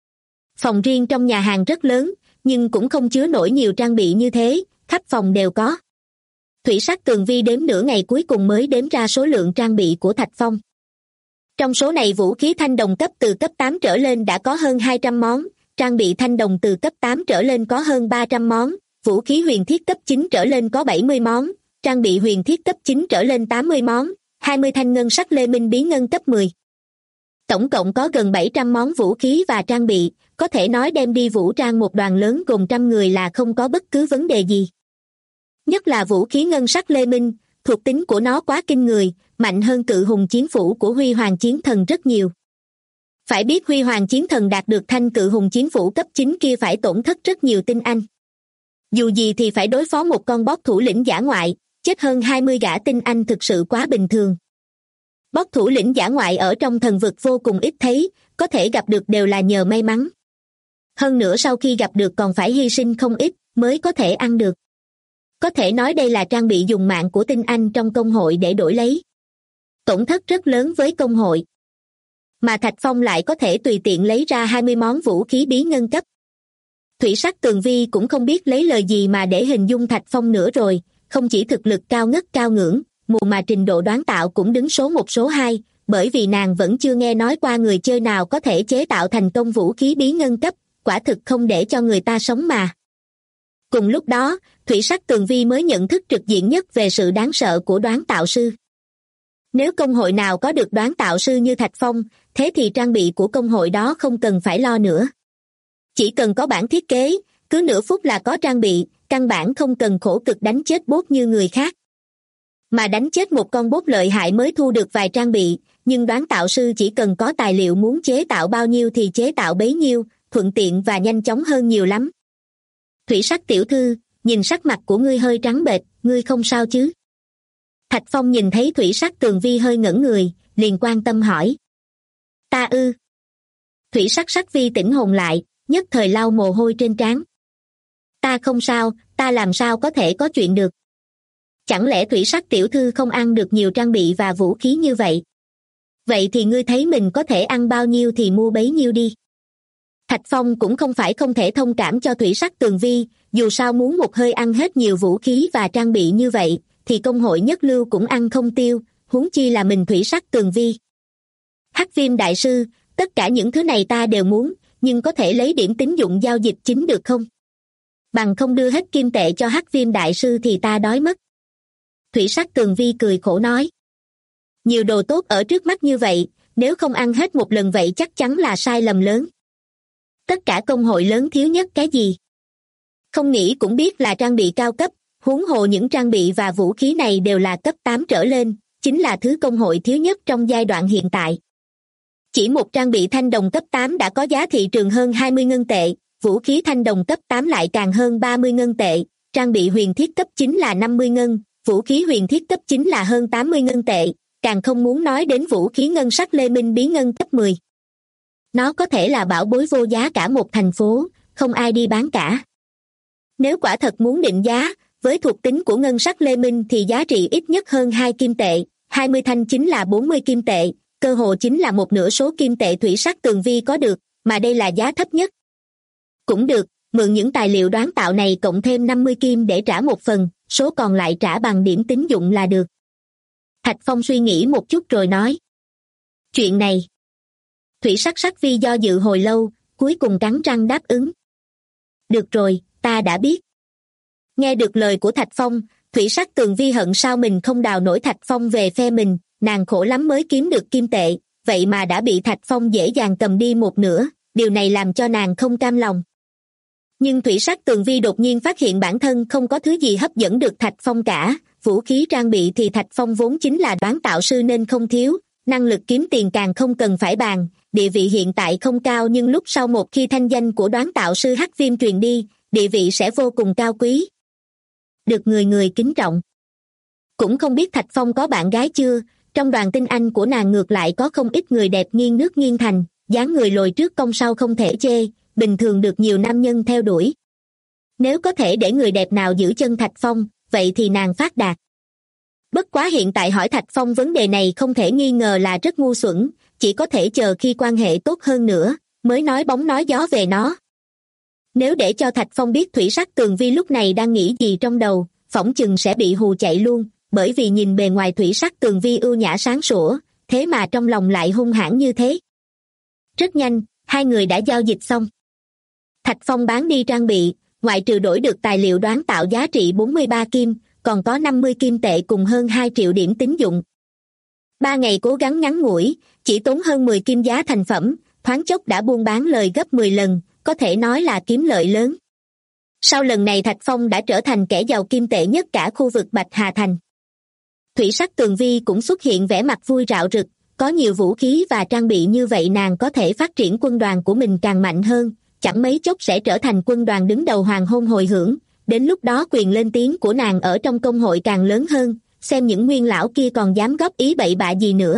Phòng riêng trong nhà hàng rất lớn, nhưng cũng không chứa nổi nhiều trang bị như thế, khắp phòng đều có. Thủy Sắc Tường Vi đếm nửa ngày cuối cùng mới đếm ra số lượng trang bị của Thạch Phong. Trong số này vũ khí thanh đồng cấp từ cấp 8 trở lên đã có hơn 200 món, trang bị thanh đồng từ cấp 8 trở lên có hơn 300 món, vũ khí huyền thiết cấp 9 trở lên có 70 món, trang bị huyền thiết cấp 9 trở lên 80 món, 20 thanh ngân sắc lê minh bí ngân cấp 10. Tổng cộng có gần 700 món vũ khí và trang bị, có thể nói đem đi vũ trang một đoàn lớn gồm trăm người là không có bất cứ vấn đề gì. Nhất là vũ khí ngân sắc lê minh, thuộc tính của nó quá kinh người, mạnh hơn cự hùng chiến phủ của Huy Hoàng Chiến Thần rất nhiều. Phải biết Huy Hoàng Chiến Thần đạt được thanh cự hùng chiến phủ cấp 9 kia phải tổn thất rất nhiều tinh anh. Dù gì thì phải đối phó một con boss thủ lĩnh dã ngoại, chết hơn 20 gã tinh anh thực sự quá bình thường. Boss thủ lĩnh dã ngoại ở trong thần vực vô cùng ít thấy, có thể gặp được đều là nhờ may mắn. Hơn nữa sau khi gặp được còn phải hy sinh không ít mới có thể ăn được. Có thể nói đây là trang bị dùng mạng của tinh anh trong công hội để đổi lấy. Tổn thất rất lớn với công hội. Mà Thạch Phong lại có thể tùy tiện lấy ra 20 món vũ khí bí ngân cấp. Thủy Sắc Tường Vi cũng không biết lấy lời gì mà để hình dung Thạch Phong nữa rồi, không chỉ thực lực cao ngất cao ngưỡng, mà trình độ đoán tạo cũng đứng số 1 số 2, bởi vì nàng vẫn chưa nghe nói qua người chơi nào có thể chế tạo thành công vũ khí bí ngân cấp, quả thực không để cho người ta sống mà. Cùng lúc đó, Thủy Sắc Tường Vi mới nhận thức trực diện nhất về sự đáng sợ của đoán tạo sư. Nếu công hội nào có được đoán tạo sư như Thạch Phong, thế thì trang bị của công hội đó không cần phải lo nữa. Chỉ cần có bản thiết kế, cứ nửa phút là có trang bị, căn bản không cần khổ cực đánh chết bot như người khác. Mà đánh chết một con bot lợi hại mới thu được vài trang bị, nhưng đoán tạo sư chỉ cần có tài liệu muốn chế tạo bao nhiêu thì chế tạo bấy nhiêu, thuận tiện và nhanh chóng hơn nhiều lắm. Thủy Sắc tiểu thư, nhìn sắc mặt của ngươi hơi trắng bệch, ngươi không sao chứ? Thạch Phong nhìn thấy Thủy Sắc Tường Vi hơi ngẩn người, liền quan tâm hỏi. Ta ư? Thủy Sắc Vi tỉnh hồn lại, nhất thời lau mồ hôi trên trán. Ta không sao, ta làm sao có thể có chuyện được? Chẳng lẽ Thủy Sắc tiểu thư không ăn được nhiều trang bị và vũ khí như vậy? Vậy thì ngươi thấy mình có thể ăn bao nhiêu thì mua bấy nhiêu đi. Thạch Phong cũng không phải không thể thông cảm cho Thủy Sắc Tường Vi, dù sao muốn một hơi ăn hết nhiều vũ khí và trang bị như vậy, thì công hội nhất lưu cũng ăn không tiêu, huống chi là mình Thủy Sắc Tường Vi. Hắc Viêm đại sư, tất cả những thứ này ta đều muốn, nhưng có thể lấy điểm tín dụng giao dịch chính được không? Bằng không đưa hết kim tệ cho Hắc Viêm đại sư thì ta đói mất. Thủy Sắc Tường Vi cười khổ nói. Nhiều đồ tốt ở trước mắt như vậy, nếu không ăn hết một lần vậy chắc chắn là sai lầm lớn. Tất cả công hội lớn thiếu nhất cái gì? Không nghĩ cũng biết là trang bị cao cấp, huống hồ những trang bị và vũ khí này đều là cấp 8 trở lên, chính là thứ công hội thiếu nhất trong giai đoạn hiện tại. Chỉ một trang bị thanh đồng cấp 8 đã có giá thị trường hơn 20 ngân tệ, vũ khí thanh đồng cấp 8 lại càng hơn 30 ngân tệ, trang bị huyền thiết cấp 9 là 50 ngân, vũ khí huyền thiết cấp 9 là hơn 80 ngân tệ, càng không muốn nói đến vũ khí ngân sắc lê minh bí ngân cấp 10. Nó có thể là bảo bối vô giá cả một thành phố, không ai đi bán cả. Nếu quả thật muốn định giá, với thuộc tính của ngân sắc lê minh thì giá trị ít nhất hơn 2 kim tệ, 20 thanh chính là 40 kim tệ, cơ hồ chính là một nửa số kim tệ Thủy Sắc Tường Vi có được, mà đây là giá thấp nhất. Cũng được, mượn những tài liệu đoán tạo này cộng thêm 50 kim để trả một phần, số còn lại trả bằng điểm tín dụng là được. Thạch Phong suy nghĩ một chút rồi nói. Chuyện này. Thủy Sắc Sắc Vi do dự hồi lâu, cuối cùng cắn răng đáp ứng. Được rồi, ta đã biết. Nghe được lời của Thạch Phong, Thủy Sắc Tường Vi hận sao mình không đào nổi Thạch Phong về phe mình, nàng khổ lắm mới kiếm được kim tệ, vậy mà đã bị Thạch Phong dễ dàng cầm đi một nửa, điều này làm cho nàng không cam lòng. Nhưng Thủy Sắc Tường Vi đột nhiên phát hiện bản thân không có thứ gì hấp dẫn được Thạch Phong cả, vũ khí trang bị thì Thạch Phong vốn chính là đoán tạo sư nên không thiếu, năng lực kiếm tiền càng không cần phải bàn, địa vị hiện tại không cao nhưng lúc sau một khi thanh danh của đoán tạo sư Hắc Viêm truyền đi, địa vị sẽ vô cùng cao quý. Được người người kính trọng. Cũng không biết Thạch Phong có bạn gái chưa, trong đoàn tinh anh của nàng ngược lại có không ít người đẹp nghiêng nước nghiêng thành, dáng người lồi trước cong sau không thể chê, bình thường được nhiều nam nhân theo đuổi. Nếu có thể để người đẹp nào giữ chân Thạch Phong, vậy thì nàng phát đạt. Bất quá hiện tại hỏi Thạch Phong vấn đề này không thể nghi ngờ là rất ngu xuẩn, chỉ có thể chờ khi quan hệ tốt hơn nữa, mới nói bóng nói gió về nó. Nếu để cho Thạch Phong biết Thủy Sắc Tường Vi lúc này đang nghĩ gì trong đầu, phỏng chừng sẽ bị hù chạy luôn, bởi vì nhìn bề ngoài Thủy Sắc Tường Vi ưu nhã sáng sủa, thế mà trong lòng lại hung hãn như thế. Rất nhanh, hai người đã giao dịch xong. Thạch Phong bán đi trang bị, ngoại trừ đổi được tài liệu đoán tạo giá trị 43 kim, còn có 50 kim tệ cùng hơn 2 triệu điểm tín dụng. 3 ngày cố gắng ngắn ngủi, chỉ tốn hơn 10 kim giá thành phẩm, thoáng chốc đã buôn bán lời gấp 10 lần, có thể nói là kiếm lợi lớn. Sau lần này Thạch Phong đã trở thành kẻ giàu kim tệ nhất cả khu vực Bạch Hà Thành. Thủy Sắc Tường Vi cũng xuất hiện vẻ mặt vui rạo rực, có nhiều vũ khí và trang bị như vậy nàng có thể phát triển quân đoàn của mình càng mạnh hơn, chẳng mấy chốc sẽ trở thành quân đoàn đứng đầu hoàng hôn hồi hưởng, đến lúc đó quyền lên tiếng của nàng ở trong công hội càng lớn hơn, xem những nguyên lão kia còn dám góp ý bậy bạ gì nữa.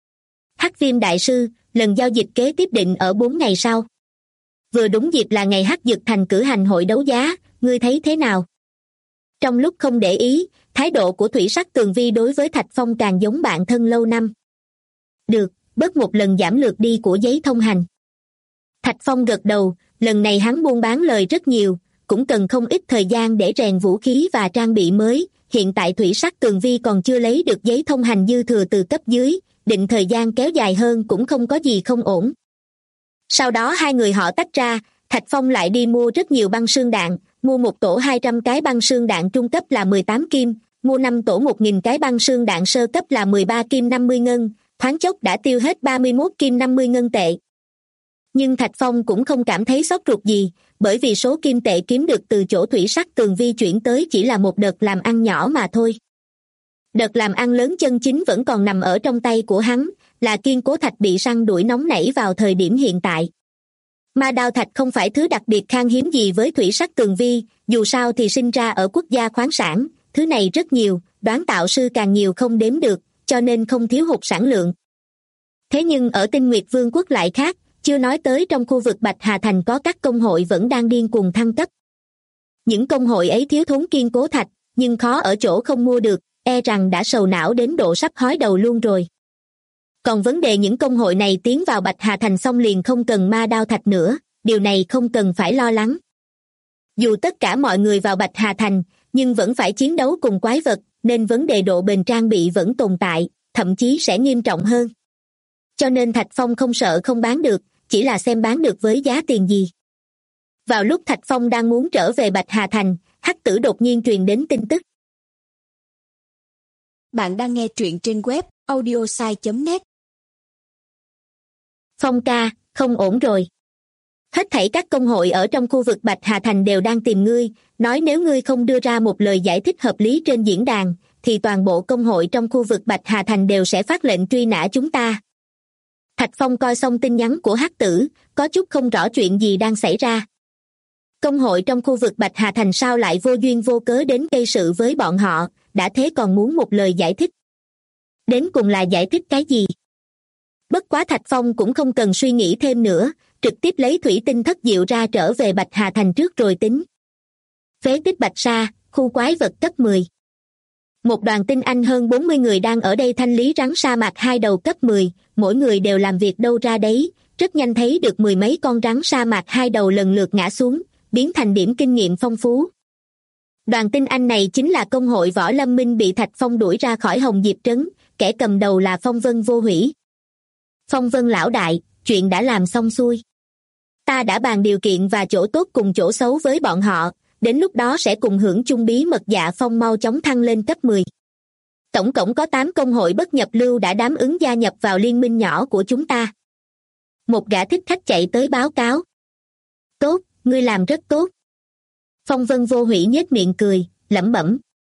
Hắc Viêm đại sư, lần giao dịch kế tiếp định ở 4 ngày sau. Vừa đúng dịp là ngày Hắc Dực Thành cử hành hội đấu giá, ngươi thấy thế nào? Trong lúc không để ý, thái độ của Thủy Sắc Tường Vi đối với Thạch Phong càng giống bạn thân lâu năm. Được, bớt một lần giảm lượt đi của giấy thông hành. Thạch Phong gật đầu, lần này hắn buôn bán lời rất nhiều, cũng cần không ít thời gian để rèn vũ khí và trang bị mới, hiện tại Thủy Sắc Tường Vi còn chưa lấy được giấy thông hành dư thừa từ cấp dưới, định thời gian kéo dài hơn cũng không có gì không ổn. Sau đó hai người họ tách ra, Thạch Phong lại đi mua rất nhiều băng sương đạn, mua một tổ 200 cái băng sương đạn trung cấp là 18 kim, mua 5 tổ 1.000 cái băng sương đạn sơ cấp là 13 kim 50 ngân, thoáng chốc đã tiêu hết 31 kim 50 ngân tệ. Nhưng Thạch Phong cũng không cảm thấy sốt ruột gì, bởi vì số kim tệ kiếm được từ chỗ Thủy Sắc Tường Vi chuyển tới chỉ là một đợt làm ăn nhỏ mà thôi. Đợt làm ăn lớn chân chính vẫn còn nằm ở trong tay của hắn, là Kiên Cố Thạch bị săn đuổi nóng nảy vào thời điểm hiện tại. Ma Đao Thạch không phải thứ đặc biệt khan hiếm gì với Thủy Sắc Tường Vi, dù sao thì sinh ra ở quốc gia khoáng sản, thứ này rất nhiều, đoán tạo sư càng nhiều không đếm được, cho nên không thiếu hụt sản lượng. Thế nhưng ở Tinh Nguyệt Vương quốc lại khác, chưa nói tới trong khu vực Bạch Hà Thành có các công hội vẫn đang điên cuồng thăng cấp. Những công hội ấy thiếu thốn Kiên Cố Thạch, nhưng khó ở chỗ không mua được, e rằng đã sầu não đến độ sắp hói đầu luôn rồi. Còn vấn đề những công hội này tiến vào Bạch Hà Thành xong liền không cần Ma Đao Thạch nữa, điều này không cần phải lo lắng. Dù tất cả mọi người vào Bạch Hà Thành, nhưng vẫn phải chiến đấu cùng quái vật, nên vấn đề độ bền trang bị vẫn tồn tại, thậm chí sẽ nghiêm trọng hơn. Cho nên Thạch Phong không sợ không bán được, chỉ là xem bán được với giá tiền gì. Vào lúc Thạch Phong đang muốn trở về Bạch Hà Thành, Hắc Tử đột nhiên truyền đến tin tức. Bạn đang nghe truyện trên web audiosai.net. Phong ca, không ổn rồi. Hết thảy các công hội ở trong khu vực Bạch Hà Thành đều đang tìm ngươi, nói nếu ngươi không đưa ra một lời giải thích hợp lý trên diễn đàn, thì toàn bộ công hội trong khu vực Bạch Hà Thành đều sẽ phát lệnh truy nã chúng ta. Thạch Phong coi xong tin nhắn của Hắc Tử, có chút không rõ chuyện gì đang xảy ra. Công hội trong khu vực Bạch Hà Thành sao lại vô duyên vô cớ đến gây sự với bọn họ, đã thế còn muốn một lời giải thích. Đến cùng là giải thích cái gì? Bất quá Thạch Phong cũng không cần suy nghĩ thêm nữa, trực tiếp lấy thủy tinh thất diệu ra trở về Bạch Hà Thành trước rồi tính. Phế tích Bạch Sa, khu quái vật cấp 10. Một đoàn tinh anh hơn 40 người đang ở đây thanh lý rắn sa mạc 2 đầu cấp 10, mỗi người đều làm việc đâu ra đấy, rất nhanh thấy được 10 mấy con rắn sa mạc 2 đầu lần lượt ngã xuống, biến thành điểm kinh nghiệm phong phú. Đoàn tinh anh này chính là công hội Võ Lâm Minh bị Thạch Phong đuổi ra khỏi Hồng Diệp Trấn, kẻ cầm đầu là Phong Vân Vô Hủy. Phong Vân lão đại, chuyện đã làm xong xuôi. Ta đã bàn điều kiện và chỗ tốt cùng chỗ xấu với bọn họ, đến lúc đó sẽ cùng hưởng chung bí mật. Dạ Phong mau chóng thăng lên cấp 10. Tổng cộng có 8 công hội bất nhập lưu đã đáp ứng gia nhập vào liên minh nhỏ của chúng ta. Một gã thích khách chạy tới báo cáo. Tốt, ngươi làm rất tốt. Phong Vân Vô Hủy nhếch miệng cười, lẩm bẩm.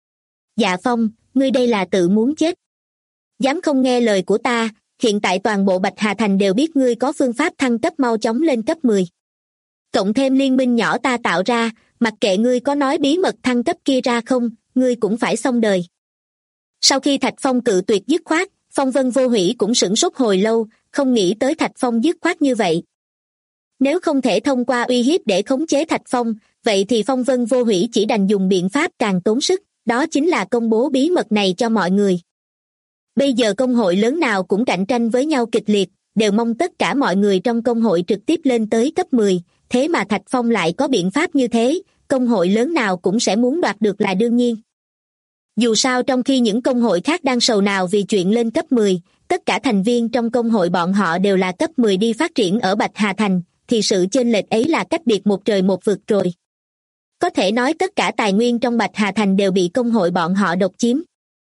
Dạ Phong, ngươi đây là tự muốn chết. Dám không nghe lời của ta, hiện tại toàn bộ Bạch Hà Thành đều biết ngươi có phương pháp thăng cấp mau chóng lên cấp 10. Cộng thêm liên minh nhỏ ta tạo ra, mặc kệ ngươi có nói bí mật thăng cấp kia ra không, ngươi cũng phải xong đời. Sau khi Thạch Phong cự tuyệt dứt khoát, Phong Vân Vô Hủy cũng sửng sốt hồi lâu, không nghĩ tới Thạch Phong dứt khoát như vậy. Nếu không thể thông qua uy hiếp để khống chế Thạch Phong, vậy thì Phong Vân Vô Hủy chỉ đành dùng biện pháp càng tốn sức, đó chính là công bố bí mật này cho mọi người. Bây giờ công hội lớn nào cũng cạnh tranh với nhau kịch liệt, đều mong tất cả mọi người trong công hội trực tiếp lên tới cấp 10, thế mà Thạch Phong lại có biện pháp như thế, công hội lớn nào cũng sẽ muốn đoạt được là đương nhiên. Dù sao trong khi những công hội khác đang sầu nào vì chuyện lên cấp 10, tất cả thành viên trong công hội bọn họ đều là cấp 10 đi phát triển ở Bạch Hà Thành, thì sự chênh lệch ấy là cách biệt một trời một vực rồi. Có thể nói tất cả tài nguyên trong Bạch Hà Thành đều bị công hội bọn họ độc chiếm.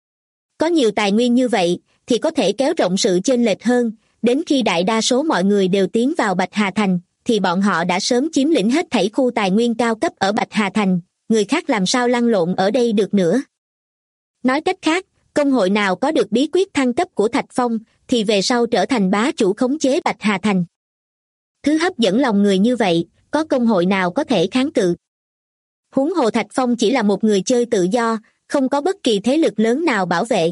Có nhiều tài nguyên như vậy, thì có thể kéo rộng sự chênh lệch hơn, đến khi đại đa số mọi người đều tiến vào Bạch Hà Thành, thì bọn họ đã sớm chiếm lĩnh hết thảy khu tài nguyên cao cấp ở Bạch Hà Thành, người khác làm sao lăn lộn ở đây được nữa. Nói cách khác, công hội nào có được bí quyết thăng cấp của Thạch Phong, thì về sau trở thành bá chủ khống chế Bạch Hà Thành. Thứ hấp dẫn lòng người như vậy, có công hội nào có thể kháng cự. Huống hồ Thạch Phong chỉ là một người chơi tự do, không có bất kỳ thế lực lớn nào bảo vệ.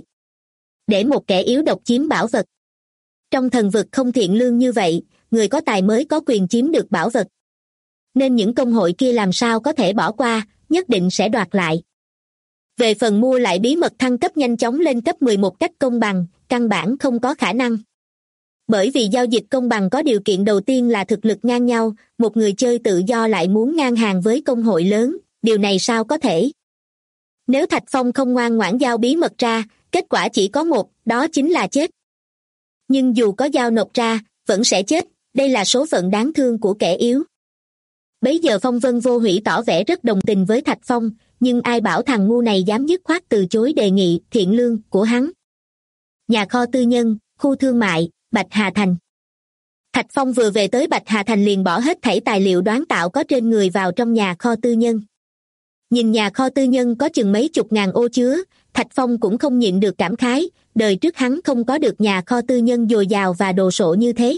Để một kẻ yếu độc chiếm bảo vật. Trong thần vực không thiện lương như vậy, người có tài mới có quyền chiếm được bảo vật. Nên những công hội kia làm sao có thể bỏ qua, nhất định sẽ đoạt lại. Về phần mua lại bí mật thăng cấp nhanh chóng lên cấp 10 một cách công bằng, căn bản không có khả năng. Bởi vì giao dịch công bằng có điều kiện đầu tiên là thực lực ngang nhau, một người chơi tự do lại muốn ngang hàng với công hội lớn, điều này sao có thể. Nếu Thạch Phong không ngoan ngoãn giao bí mật ra, kết quả chỉ có một, đó chính là chết. Nhưng dù có giao nộp ra, vẫn sẽ chết, đây là số phận đáng thương của kẻ yếu. Bấy giờ Phong Vân Vô Hủy tỏ vẻ rất đồng tình với Thạch Phong, nhưng ai bảo thằng ngu này dám dứt khoát từ chối đề nghị thiện lương của hắn. Nhà kho tư nhân, khu thương mại, Bạch Hà Thành. Thạch Phong vừa về tới Bạch Hà Thành liền bỏ hết thảy tài liệu đoán tạo có trên người vào trong nhà kho tư nhân. Nhìn nhà kho tư nhân có chừng mấy chục ngàn ô chứa, Thạch Phong cũng không nhịn được cảm khái, đời trước hắn không có được nhà kho tư nhân dồi dào và đồ sộ như thế.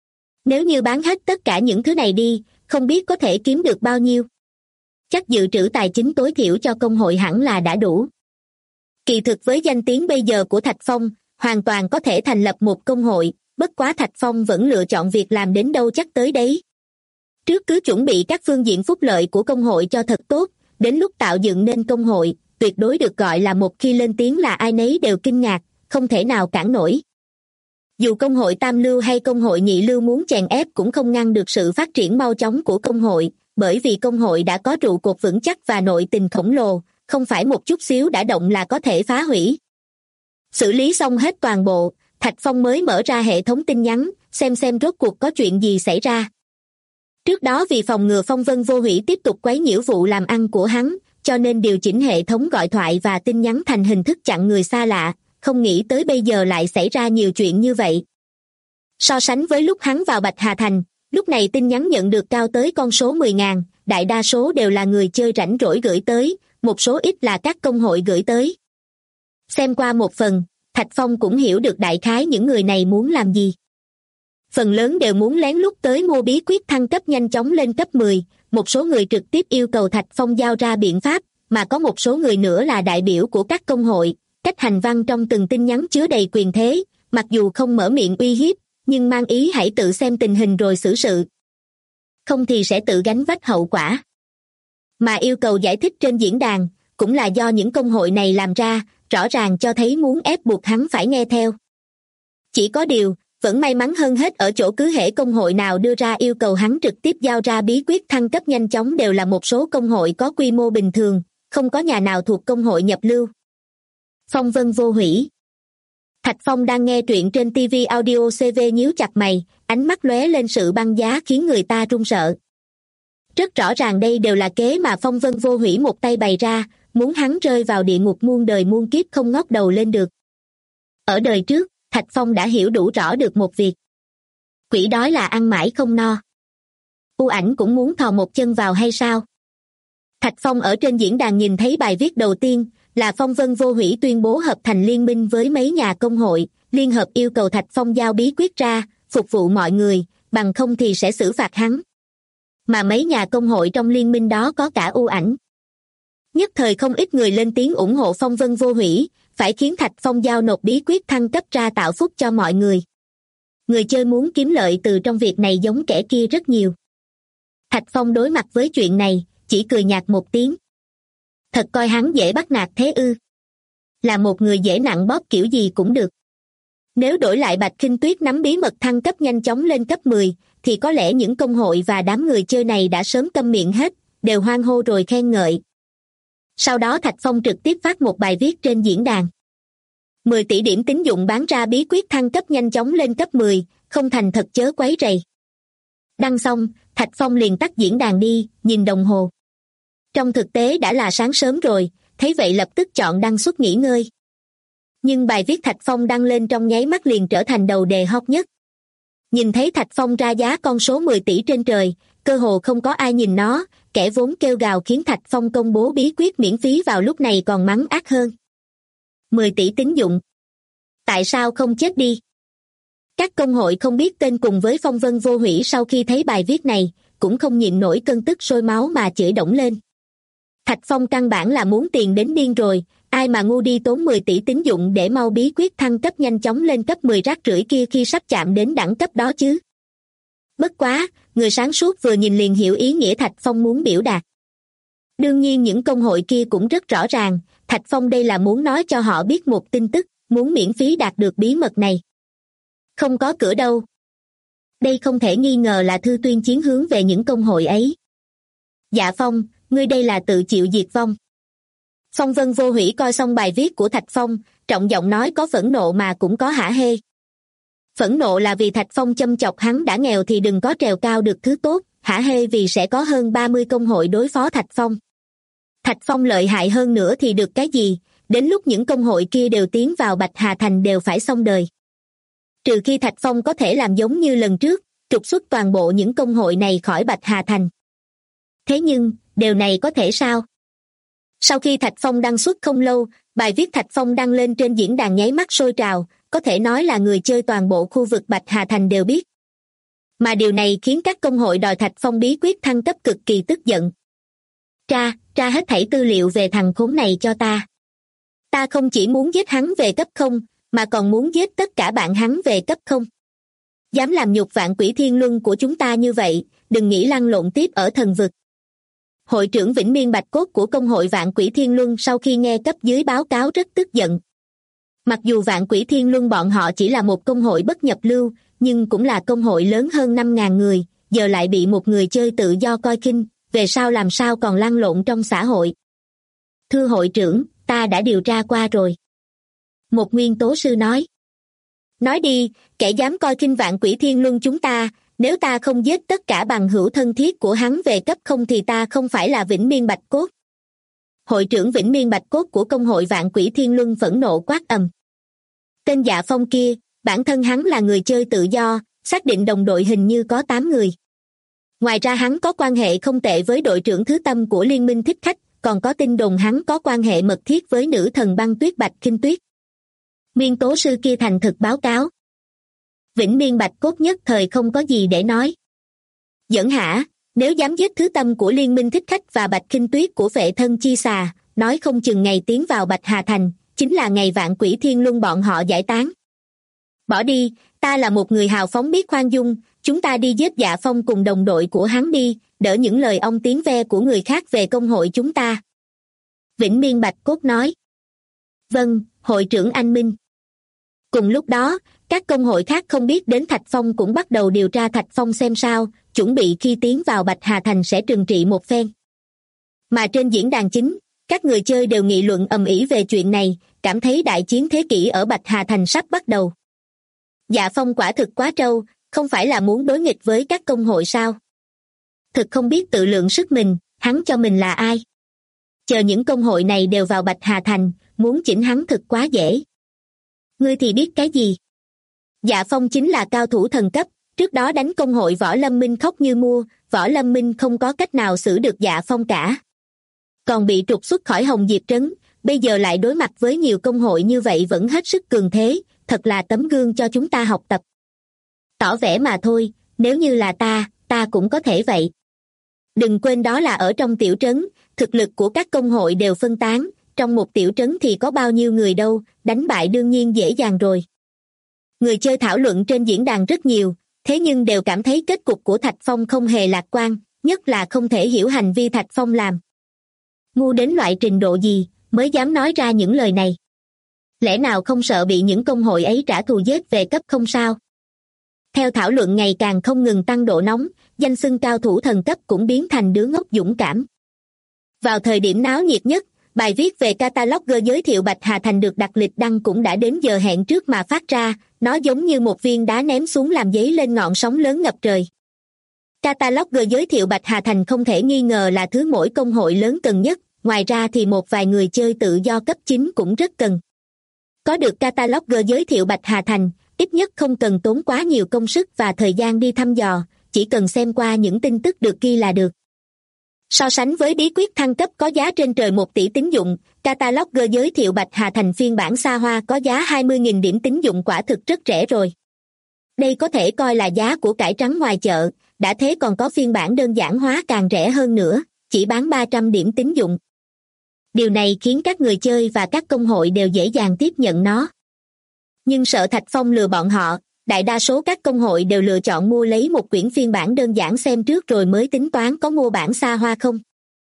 Nếu như bán hết tất cả những thứ này đi, không biết có thể kiếm được bao nhiêu. Chắc dự trữ tài chính tối thiểu cho công hội hẳn là đã đủ. Kỳ thực với danh tiếng bây giờ của Thạch Phong, hoàn toàn có thể thành lập một công hội, bất quá Thạch Phong vẫn lựa chọn việc làm đến đâu chắc tới đấy. Trước cứ chuẩn bị các phương diện phúc lợi của công hội cho thật tốt, đến lúc tạo dựng nên công hội, tuyệt đối được gọi là một khi lên tiếng là ai nấy đều kinh ngạc, không thể nào cản nổi. Dù công hội tam lưu hay công hội nhị lưu muốn chèn ép cũng không ngăn được sự phát triển mau chóng của công hội, bởi vì công hội đã có trụ cột vững chắc và nội tình khổng lồ, không phải một chút xíu đã động là có thể phá hủy. Xử lý xong hết toàn bộ, Thạch Phong mới mở ra hệ thống tin nhắn, xem rốt cuộc có chuyện gì xảy ra. Trước đó vì phòng ngừa Phong Vân Vô Hủy tiếp tục quấy nhiễu vụ làm ăn của hắn, cho nên điều chỉnh hệ thống gọi thoại và tin nhắn thành hình thức chặn người xa lạ, không nghĩ tới bây giờ lại xảy ra nhiều chuyện như vậy. So sánh với lúc hắn vào Bạch Hà Thành, lúc này tin nhắn nhận được cao tới con số 10.000, đại đa số đều là người chơi rảnh rỗi gửi tới, một số ít là các công hội gửi tới. Xem qua một phần, Thạch Phong cũng hiểu được đại khái những người này muốn làm gì. Phần lớn đều muốn lén lút tới mua bí quyết thăng cấp nhanh chóng lên cấp 10, một số người trực tiếp yêu cầu Thạch Phong giao ra biện pháp, mà có một số người nữa là đại biểu của các công hội, cách hành văn trong từng tin nhắn chứa đầy quyền thế, mặc dù không mở miệng uy hiếp, nhưng mang ý hãy tự xem tình hình rồi xử sự. Không thì sẽ tự gánh vác hậu quả. Mà yêu cầu giải thích trên diễn đàn, cũng là do những công hội này làm ra, rõ ràng cho thấy muốn ép buộc hắn phải nghe theo. Chỉ có điều, vẫn may mắn hơn hết ở chỗ cứ hễ công hội nào đưa ra yêu cầu hắn trực tiếp giao ra bí quyết thăng cấp nhanh chóng đều là một số công hội có quy mô bình thường, không có nhà nào thuộc công hội nhập lưu. Phong vân vô hủy. Thạch Phong đang nghe truyện trên TV Audio CV nhíu chặt mày, ánh mắt lóe lên sự băng giá khiến người ta run sợ. Rất rõ ràng đây đều là kế mà phong vân vô hủy một tay bày ra, muốn hắn rơi vào địa ngục muôn đời muôn kiếp không ngóc đầu lên được. Ở đời trước, Thạch Phong đã hiểu đủ rõ được một việc. Quỷ đói là ăn mãi không no. U Ảnh cũng muốn thò một chân vào hay sao? Thạch Phong ở trên diễn đàn nhìn thấy bài viết đầu tiên, là phong vân vô hủy tuyên bố hợp thành liên minh với mấy nhà công hội, liên hợp yêu cầu Thạch Phong giao bí quyết ra, phục vụ mọi người, bằng không thì sẽ xử phạt hắn. Mà mấy nhà công hội trong liên minh đó có cả U Ảnh. Nhất thời không ít người lên tiếng ủng hộ phong vân vô hủy, phải khiến Thạch Phong giao nộp bí quyết thăng cấp ra tạo phúc cho mọi người. Người chơi muốn kiếm lợi từ trong việc này giống kẻ kia rất nhiều. Thạch Phong đối mặt với chuyện này, chỉ cười nhạt một tiếng. Thật coi hắn dễ bắt nạt thế ư? Là một người dễ nặng bóp kiểu gì cũng được. Nếu đổi lại Bạch Khinh Tuyết nắm bí mật thăng cấp nhanh chóng lên cấp 10, thì có lẽ những công hội và đám người chơi này đã sớm câm miệng hết, đều hoan hô rồi khen ngợi. Sau đó Thạch Phong trực tiếp phát một bài viết trên diễn đàn. 10 tỷ điểm tín dụng bán ra bí quyết thăng cấp nhanh chóng lên cấp 10, không thành thật chớ quấy rầy. Đăng xong, Thạch Phong liền tắt diễn đàn đi, nhìn đồng hồ. Trong thực tế đã là sáng sớm rồi, thấy vậy lập tức chọn đăng xuất nghỉ ngơi. Nhưng bài viết Thạch Phong đăng lên trong nháy mắt liền trở thành đầu đề hot nhất. Nhìn thấy Thạch Phong ra giá con số 10 tỷ trên trời, cơ hồ không có ai nhìn nó, kẻ vốn kêu gào khiến Thạch Phong công bố bí quyết miễn phí vào lúc này còn mắng ác hơn. 10 tỷ tín dụng. Tại sao không chết đi? Các công hội không biết tên cùng với phong vân vô hủy sau khi thấy bài viết này, cũng không nhịn nổi cơn tức sôi máu mà chửi đổng lên. Thạch Phong căn bản là muốn tiền đến điên rồi, ai mà ngu đi tốn 10 tỷ tín dụng để mau bí quyết thăng cấp nhanh chóng lên cấp 10 rác rưởi kia khi sắp chạm đến đẳng cấp đó chứ. Bất quá, người sáng suốt vừa nhìn liền hiểu ý nghĩa Thạch Phong muốn biểu đạt. Đương nhiên những công hội kia cũng rất rõ ràng, Thạch Phong đây là muốn nói cho họ biết một tin tức, muốn miễn phí đạt được bí mật này. Không có cửa đâu. Đây không thể nghi ngờ là thư tuyên chiến hướng về những công hội ấy. Dạ Phong, ngươi đây là tự chịu diệt vong. Phong vân vô hủy coi xong bài viết của Thạch Phong, trọng giọng nói có phẫn nộ mà cũng có hả hê. Phẫn nộ là vì Thạch Phong châm chọc hắn đã nghèo thì đừng có trèo cao được thứ tốt, hả hê vì sẽ có hơn 30 công hội đối phó Thạch Phong. Thạch Phong lợi hại hơn nữa thì được cái gì, đến lúc những công hội kia đều tiến vào Bạch Hà Thành đều phải xong đời. Trừ khi Thạch Phong có thể làm giống như lần trước, trục xuất toàn bộ những công hội này khỏi Bạch Hà Thành. Thế nhưng, điều này có thể sao? Sau khi Thạch Phong đăng xuất không lâu, bài viết Thạch Phong đăng lên trên diễn đàn nháy mắt sôi trào, có thể nói là người chơi toàn bộ khu vực Bạch Hà Thành đều biết. Mà điều này khiến các công hội đòi Thạch Phong bí quyết thăng cấp cực kỳ tức giận. Tra hết thảy tư liệu về thằng khốn này cho ta. Ta không chỉ muốn giết hắn về cấp 0, mà còn muốn giết tất cả bạn hắn về cấp 0. Dám làm nhục vạn quỷ thiên luân của chúng ta như vậy, đừng nghĩ lăn lộn tiếp ở thần vực. Hội trưởng Vĩnh Miên Bạch Cốt của công hội Vạn Quỷ Thiên Luân sau khi nghe cấp dưới báo cáo rất tức giận. Mặc dù Vạn Quỷ Thiên Luân bọn họ chỉ là một công hội bất nhập lưu, nhưng cũng là công hội lớn hơn 5.000 người, giờ lại bị một người chơi tự do coi khinh, về sau làm sao còn lăn lộn trong xã hội. Thưa hội trưởng, ta đã điều tra qua rồi. Một nguyên tố sư nói. Nói đi, kẻ dám coi khinh Vạn Quỷ Thiên Luân chúng ta, nếu ta không giết tất cả bằng hữu thân thiết của hắn về cấp 0 thì ta không phải là Vĩnh Miên Bạch Cốt. Hội trưởng Vĩnh Miên Bạch Cốt của công hội Vạn Quỷ Thiên Luân phẫn nộ quát ầm. Tên Dạ Phong kia, bản thân hắn là người chơi tự do, xác định đồng đội hình như có 8 người. Ngoài ra hắn có quan hệ không tệ với đội trưởng Thứ Tâm của Liên minh Thích Khách, còn có tin đồn hắn có quan hệ mật thiết với nữ thần băng tuyết Bạch Khinh Tuyết. Nguyên tố sư kia thành thực báo cáo. Vĩnh Miên Bạch Cốt nhất thời không có gì để nói. Giỡn hả, nếu dám giết Thứ Tâm của Liên minh Thích Khách và Bạch Khinh Tuyết của Vệ Thân Chi Xà, nói không chừng ngày tiến vào Bạch Hà Thành, chính là ngày Vạn Quỷ Thiên Luân bọn họ giải tán. Bỏ đi, ta là một người hào phóng biết khoan dung, chúng ta đi giết Dạ Phong cùng đồng đội của hắn đi, đỡ những lời ông tiếng ve của người khác về công hội chúng ta. Vĩnh Miên Bạch Cốt nói. Vâng, hội trưởng anh minh. Cùng lúc đó, các công hội khác không biết đến Thạch Phong cũng bắt đầu điều tra Thạch Phong xem sao, chuẩn bị khi tiến vào Bạch Hà Thành sẽ trừng trị một phen. Mà trên diễn đàn chính, các người chơi đều nghị luận ầm ĩ về chuyện này, cảm thấy đại chiến thế kỷ ở Bạch Hà Thành sắp bắt đầu. Dạ Phong quả thực quá trâu, không phải là muốn đối nghịch với các công hội sao? Thực không biết tự lượng sức mình, hắn cho mình là ai? Chờ những công hội này đều vào Bạch Hà Thành, muốn chỉnh hắn thực quá dễ. Ngươi thì biết cái gì? Dạ Phong chính là cao thủ thần cấp, trước đó đánh công hội Võ Lâm Minh khóc như mua, Võ Lâm Minh không có cách nào xử được Dạ Phong cả. Còn bị trục xuất khỏi Hồng Diệp Trấn, bây giờ lại đối mặt với nhiều công hội như vậy vẫn hết sức cường thế, thật là tấm gương cho chúng ta học tập. Tỏ vẻ mà thôi, nếu như là ta cũng có thể vậy. Đừng quên đó là ở trong tiểu trấn, thực lực của các công hội đều phân tán, trong một tiểu trấn thì có bao nhiêu người đâu, đánh bại đương nhiên dễ dàng rồi. Người chơi thảo luận trên diễn đàn rất nhiều, thế nhưng đều cảm thấy kết cục của Thạch Phong không hề lạc quan, nhất là không thể hiểu hành vi Thạch Phong làm. Ngu đến loại trình độ gì mới dám nói ra những lời này? Lẽ nào không sợ bị những công hội ấy trả thù giết về cấp không sao? Theo thảo luận ngày càng không ngừng tăng độ nóng, danh xưng cao thủ thần cấp cũng biến thành đứa ngốc dũng cảm. Vào thời điểm náo nhiệt nhất, bài viết về catalogger giới thiệu Bạch Hà Thành được đặt lịch đăng cũng đã đến giờ hẹn trước mà phát ra, nó giống như một viên đá ném xuống làm dấy lên ngọn sóng lớn ngập trời. Catalogger giới thiệu Bạch Hà Thành không thể nghi ngờ là thứ mỗi công hội lớn cần nhất, ngoài ra thì một vài người chơi tự do cấp 9 cũng rất cần. Có được catalogger giới thiệu Bạch Hà Thành, ít nhất không cần tốn quá nhiều công sức và thời gian đi thăm dò, chỉ cần xem qua những tin tức được ghi là được. So sánh với bí quyết thăng cấp có giá trên trời 1 tỷ tín dụng, catalogger giới thiệu Bạch Hà Thành phiên bản xa hoa có giá 20.000 điểm tín dụng quả thực rất rẻ rồi. Đây có thể coi là giá của cải trắng ngoài chợ, đã thế còn có phiên bản đơn giản hóa càng rẻ hơn nữa, chỉ bán 300 điểm tín dụng. Điều này khiến các người chơi và các công hội đều dễ dàng tiếp nhận nó. Nhưng sợ Thạch Phong lừa bọn họ, đại đa số các công hội đều lựa chọn mua lấy một quyển phiên bản đơn giản xem trước rồi mới tính toán có mua bản xa hoa không.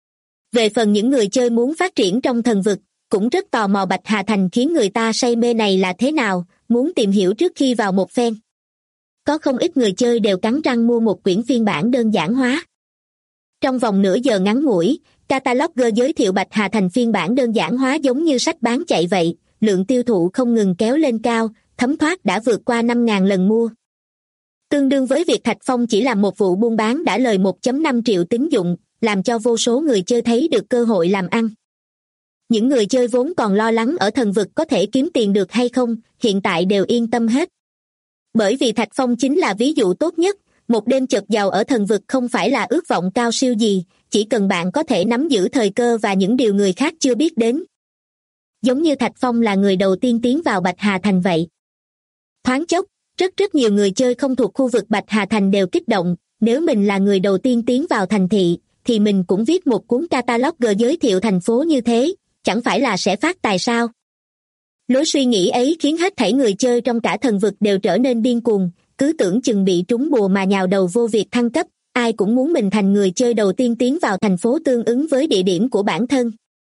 Về phần những người chơi muốn phát triển trong thần vực, cũng rất tò mò Bạch Hà Thành khiến người ta say mê này là thế nào, muốn tìm hiểu trước khi vào một phen. Có không ít người chơi đều cắn răng mua một quyển phiên bản đơn giản hóa. Trong vòng nửa giờ ngắn ngủi, catalogger giới thiệu Bạch Hà Thành phiên bản đơn giản hóa giống như sách bán chạy vậy, lượng tiêu thụ không ngừng kéo lên cao, thấm thoát đã vượt qua 5.000 lần mua. Tương đương với việc Thạch Phong chỉ làm một vụ buôn bán đã lời 1.5 triệu tín dụng, làm cho vô số người chơi thấy được cơ hội làm ăn. Những người chơi vốn còn lo lắng ở thần vực có thể kiếm tiền được hay không, hiện tại đều yên tâm hết. Bởi vì Thạch Phong chính là ví dụ tốt nhất, một đêm chợt giàu ở thần vực không phải là ước vọng cao siêu gì, chỉ cần bạn có thể nắm giữ thời cơ và những điều người khác chưa biết đến. Giống như Thạch Phong là người đầu tiên tiến vào Bạch Hà Thành vậy. Thoáng chốc, rất nhiều người chơi không thuộc khu vực Bạch Hà Thành đều kích động, nếu mình là người đầu tiên tiến vào thành thị, thì mình cũng viết một cuốn catalogger giới thiệu thành phố như thế, chẳng phải là sẽ phát tài sao? Lối suy nghĩ ấy khiến hết thảy người chơi trong cả thần vực đều trở nên điên cuồng, cứ tưởng chừng bị trúng bùa mà nhào đầu vô việc thăng cấp, ai cũng muốn mình thành người chơi đầu tiên tiến vào thành phố tương ứng với địa điểm của bản thân.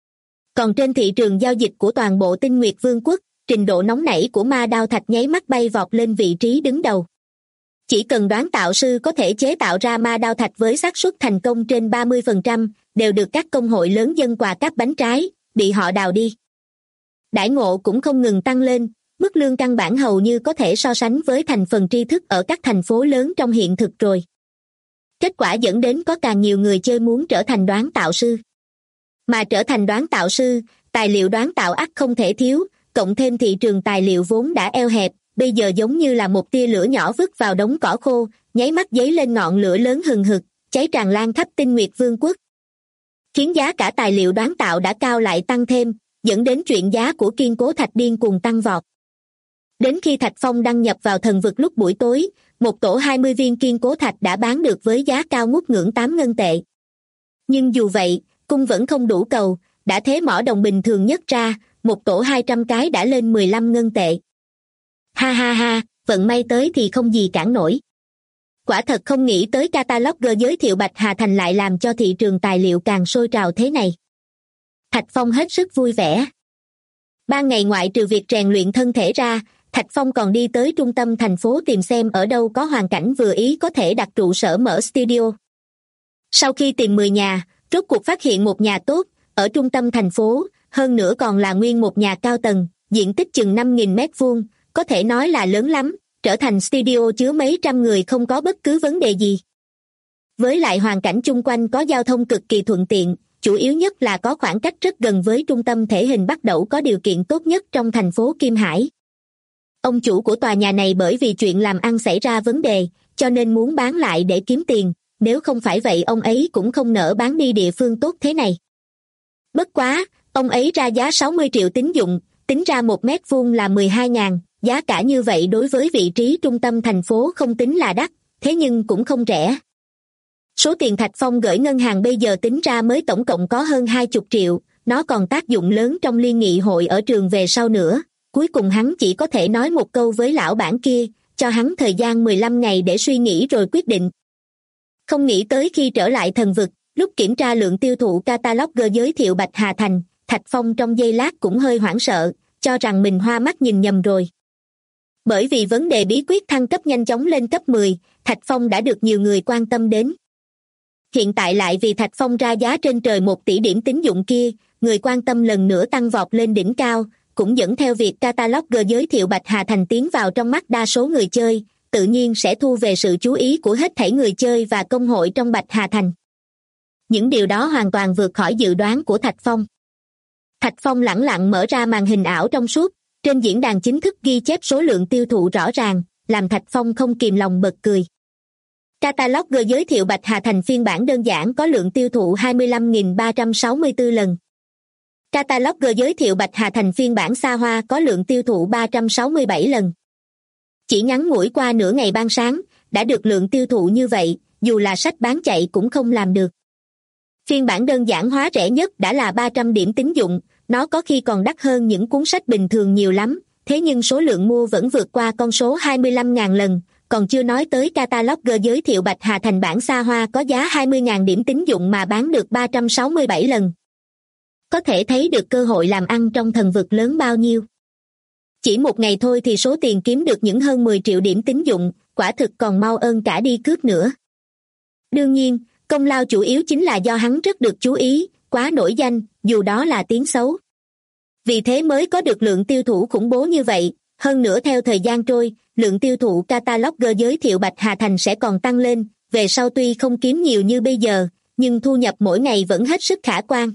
Còn trên thị trường giao dịch của toàn bộ Tinh Nguyệt Vương quốc, trình độ nóng nảy của ma đao thạch nháy mắt bay vọt lên vị trí đứng đầu. Chỉ cần đoán tạo sư có thể chế tạo ra ma đao thạch với xác suất thành công trên 30%, đều được các công hội lớn dâng quà cáp bánh trái, bị họ đào đi. Đãi ngộ cũng không ngừng tăng lên, mức lương căn bản hầu như có thể so sánh với thành phần tri thức ở các thành phố lớn trong hiện thực rồi. Kết quả dẫn đến có càng nhiều người chơi muốn trở thành đoán tạo sư. Mà trở thành đoán tạo sư, tài liệu đoán tạo ắt không thể thiếu, cộng thêm thị trường tài liệu vốn đã eo hẹp, bây giờ giống như là một tia lửa nhỏ vứt vào đống cỏ khô, nháy mắt dấy lên ngọn lửa lớn hừng hực, cháy tràn lan khắp Tinh Nguyệt Vương quốc. Khiến giá cả tài liệu đoán tạo đã cao lại tăng thêm, dẫn đến chuyện giá của kiên cố thạch điên cuồng tăng vọt. Đến khi Thạch Phong đăng nhập vào thần vực lúc buổi tối, một tổ 20 viên kiên cố thạch đã bán được với giá cao ngút ngưỡng 8 ngân tệ. Nhưng dù vậy, cung vẫn không đủ cầu, đã thế mỏ đồng bình thường nhất ra, một tổ 200 cái đã lên 15 ngân tệ. Ha ha ha, vận may tới thì không gì cản nổi. Quả thật không nghĩ tới catalogger giới thiệu Bạch Hà Thành lại làm cho thị trường tài liệu càng sôi trào thế này. Thạch Phong hết sức vui vẻ. Ban ngày ngoại trừ việc rèn luyện thân thể ra, Thạch Phong còn đi tới trung tâm thành phố tìm xem ở đâu có hoàn cảnh vừa ý có thể đặt trụ sở mở studio. Sau khi tìm 10 nhà, rốt cuộc phát hiện một nhà tốt, ở trung tâm thành phố, hơn nữa còn là nguyên một nhà cao tầng, diện tích chừng 5.000 mét vuông, có thể nói là lớn lắm, trở thành studio chứa mấy trăm người không có bất cứ vấn đề gì. Với lại hoàn cảnh chung quanh có giao thông cực kỳ thuận tiện, chủ yếu nhất là có khoảng cách rất gần với trung tâm thể hình Bắc Đẩu có điều kiện tốt nhất trong thành phố Kim Hải. Ông chủ của tòa nhà này bởi vì chuyện làm ăn xảy ra vấn đề, cho nên muốn bán lại để kiếm tiền, nếu không phải vậy ông ấy cũng không nỡ bán đi địa phương tốt thế này. Bất quá, ông ấy ra giá 60 triệu tín dụng, tính ra 1 mét vuông là 12.000, giá cả như vậy đối với vị trí trung tâm thành phố không tính là đắt, thế nhưng cũng không rẻ. Số tiền Thạch Phong gửi ngân hàng bây giờ tính ra mới tổng cộng có hơn 20 triệu, nó còn tác dụng lớn trong liên nghị hội ở trường về sau nữa. Cuối cùng hắn chỉ có thể nói một câu với lão bản kia, cho hắn thời gian 15 ngày để suy nghĩ rồi quyết định. Không nghĩ tới khi trở lại thần vực, lúc kiểm tra lượng tiêu thụ catalog giới thiệu Bạch Hà Thành, Thạch Phong trong giây lát cũng hơi hoảng sợ, cho rằng mình hoa mắt nhìn nhầm rồi. Bởi vì vấn đề bí quyết thăng cấp nhanh chóng lên cấp 10, Thạch Phong đã được nhiều người quan tâm đến. Hiện tại lại vì Thạch Phong ra giá trên trời 1 tỷ điểm tín dụng kia, người quan tâm lần nữa tăng vọt lên đỉnh cao, cũng dẫn theo việc catalog giới thiệu Bạch Hà Thành tiến vào trong mắt đa số người chơi, tự nhiên sẽ thu về sự chú ý của hết thảy người chơi và công hội trong Bạch Hà Thành. Những điều đó hoàn toàn vượt khỏi dự đoán của Thạch Phong. Thạch Phong lẳng lặng mở ra màn hình ảo trong suốt, trên diễn đàn chính thức ghi chép số lượng tiêu thụ rõ ràng, làm Thạch Phong không kìm lòng bật cười. Catalog giới thiệu Bạch Hà Thành phiên bản đơn giản có lượng tiêu thụ 25.364 lần. Catalog giới thiệu Bạch Hà Thành phiên bản xa hoa có lượng tiêu thụ 367 lần. Chỉ ngắn ngủi qua nửa ngày ban sáng, đã được lượng tiêu thụ như vậy, dù là sách bán chạy cũng không làm được. Phiên bản đơn giản hóa rẻ nhất đã là 300 điểm tín dụng, nó có khi còn đắt hơn những cuốn sách bình thường nhiều lắm, thế nhưng số lượng mua vẫn vượt qua con số 25.000 lần, còn chưa nói tới catalog giới thiệu Bạch Hà Thành bản xa hoa có giá 20.000 điểm tín dụng mà bán được 367 lần. Có thể thấy được cơ hội làm ăn trong thần vực lớn bao nhiêu. Chỉ một ngày thôi thì số tiền kiếm được những hơn 10 triệu điểm tín dụng, quả thực còn mau ơn cả đi cướp nữa. Đương nhiên, công lao chủ yếu chính là do hắn rất được chú ý, quá nổi danh, dù đó là tiếng xấu. Vì thế mới có được lượng tiêu thụ khủng bố như vậy, hơn nữa theo thời gian trôi, lượng tiêu thụ catalog giới thiệu Bạch Hà Thành sẽ còn tăng lên, về sau tuy không kiếm nhiều như bây giờ, nhưng thu nhập mỗi ngày vẫn hết sức khả quan.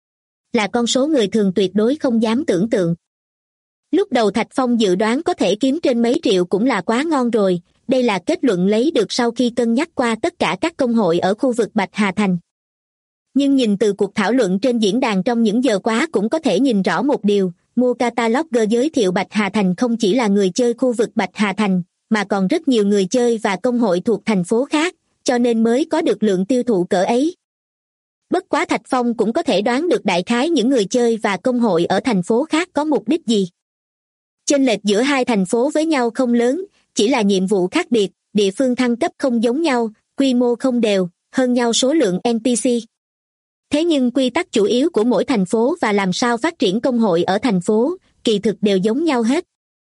Là con số người thường tuyệt đối không dám tưởng tượng. Lúc đầu Thạch Phong dự đoán có thể kiếm trên mấy triệu cũng là quá ngon rồi, đây là kết luận lấy được sau khi cân nhắc qua tất cả các công hội ở khu vực Bạch Hà Thành. Nhưng nhìn từ cuộc thảo luận trên diễn đàn trong những giờ qua cũng có thể nhìn rõ một điều, mua catalog giới thiệu Bạch Hà Thành không chỉ là người chơi khu vực Bạch Hà Thành, mà còn rất nhiều người chơi và công hội thuộc thành phố khác, cho nên mới có được lượng tiêu thụ cỡ ấy. Bất quá Thạch Phong cũng có thể đoán được đại khái những người chơi và công hội ở thành phố khác có mục đích gì. Chênh lệch giữa hai thành phố với nhau không lớn, chỉ là nhiệm vụ khác biệt, địa phương thăng cấp không giống nhau, quy mô không đều, hơn nhau số lượng NPC. Thế nhưng quy tắc chủ yếu của mỗi thành phố và làm sao phát triển công hội ở thành phố, kỳ thực đều giống nhau hết.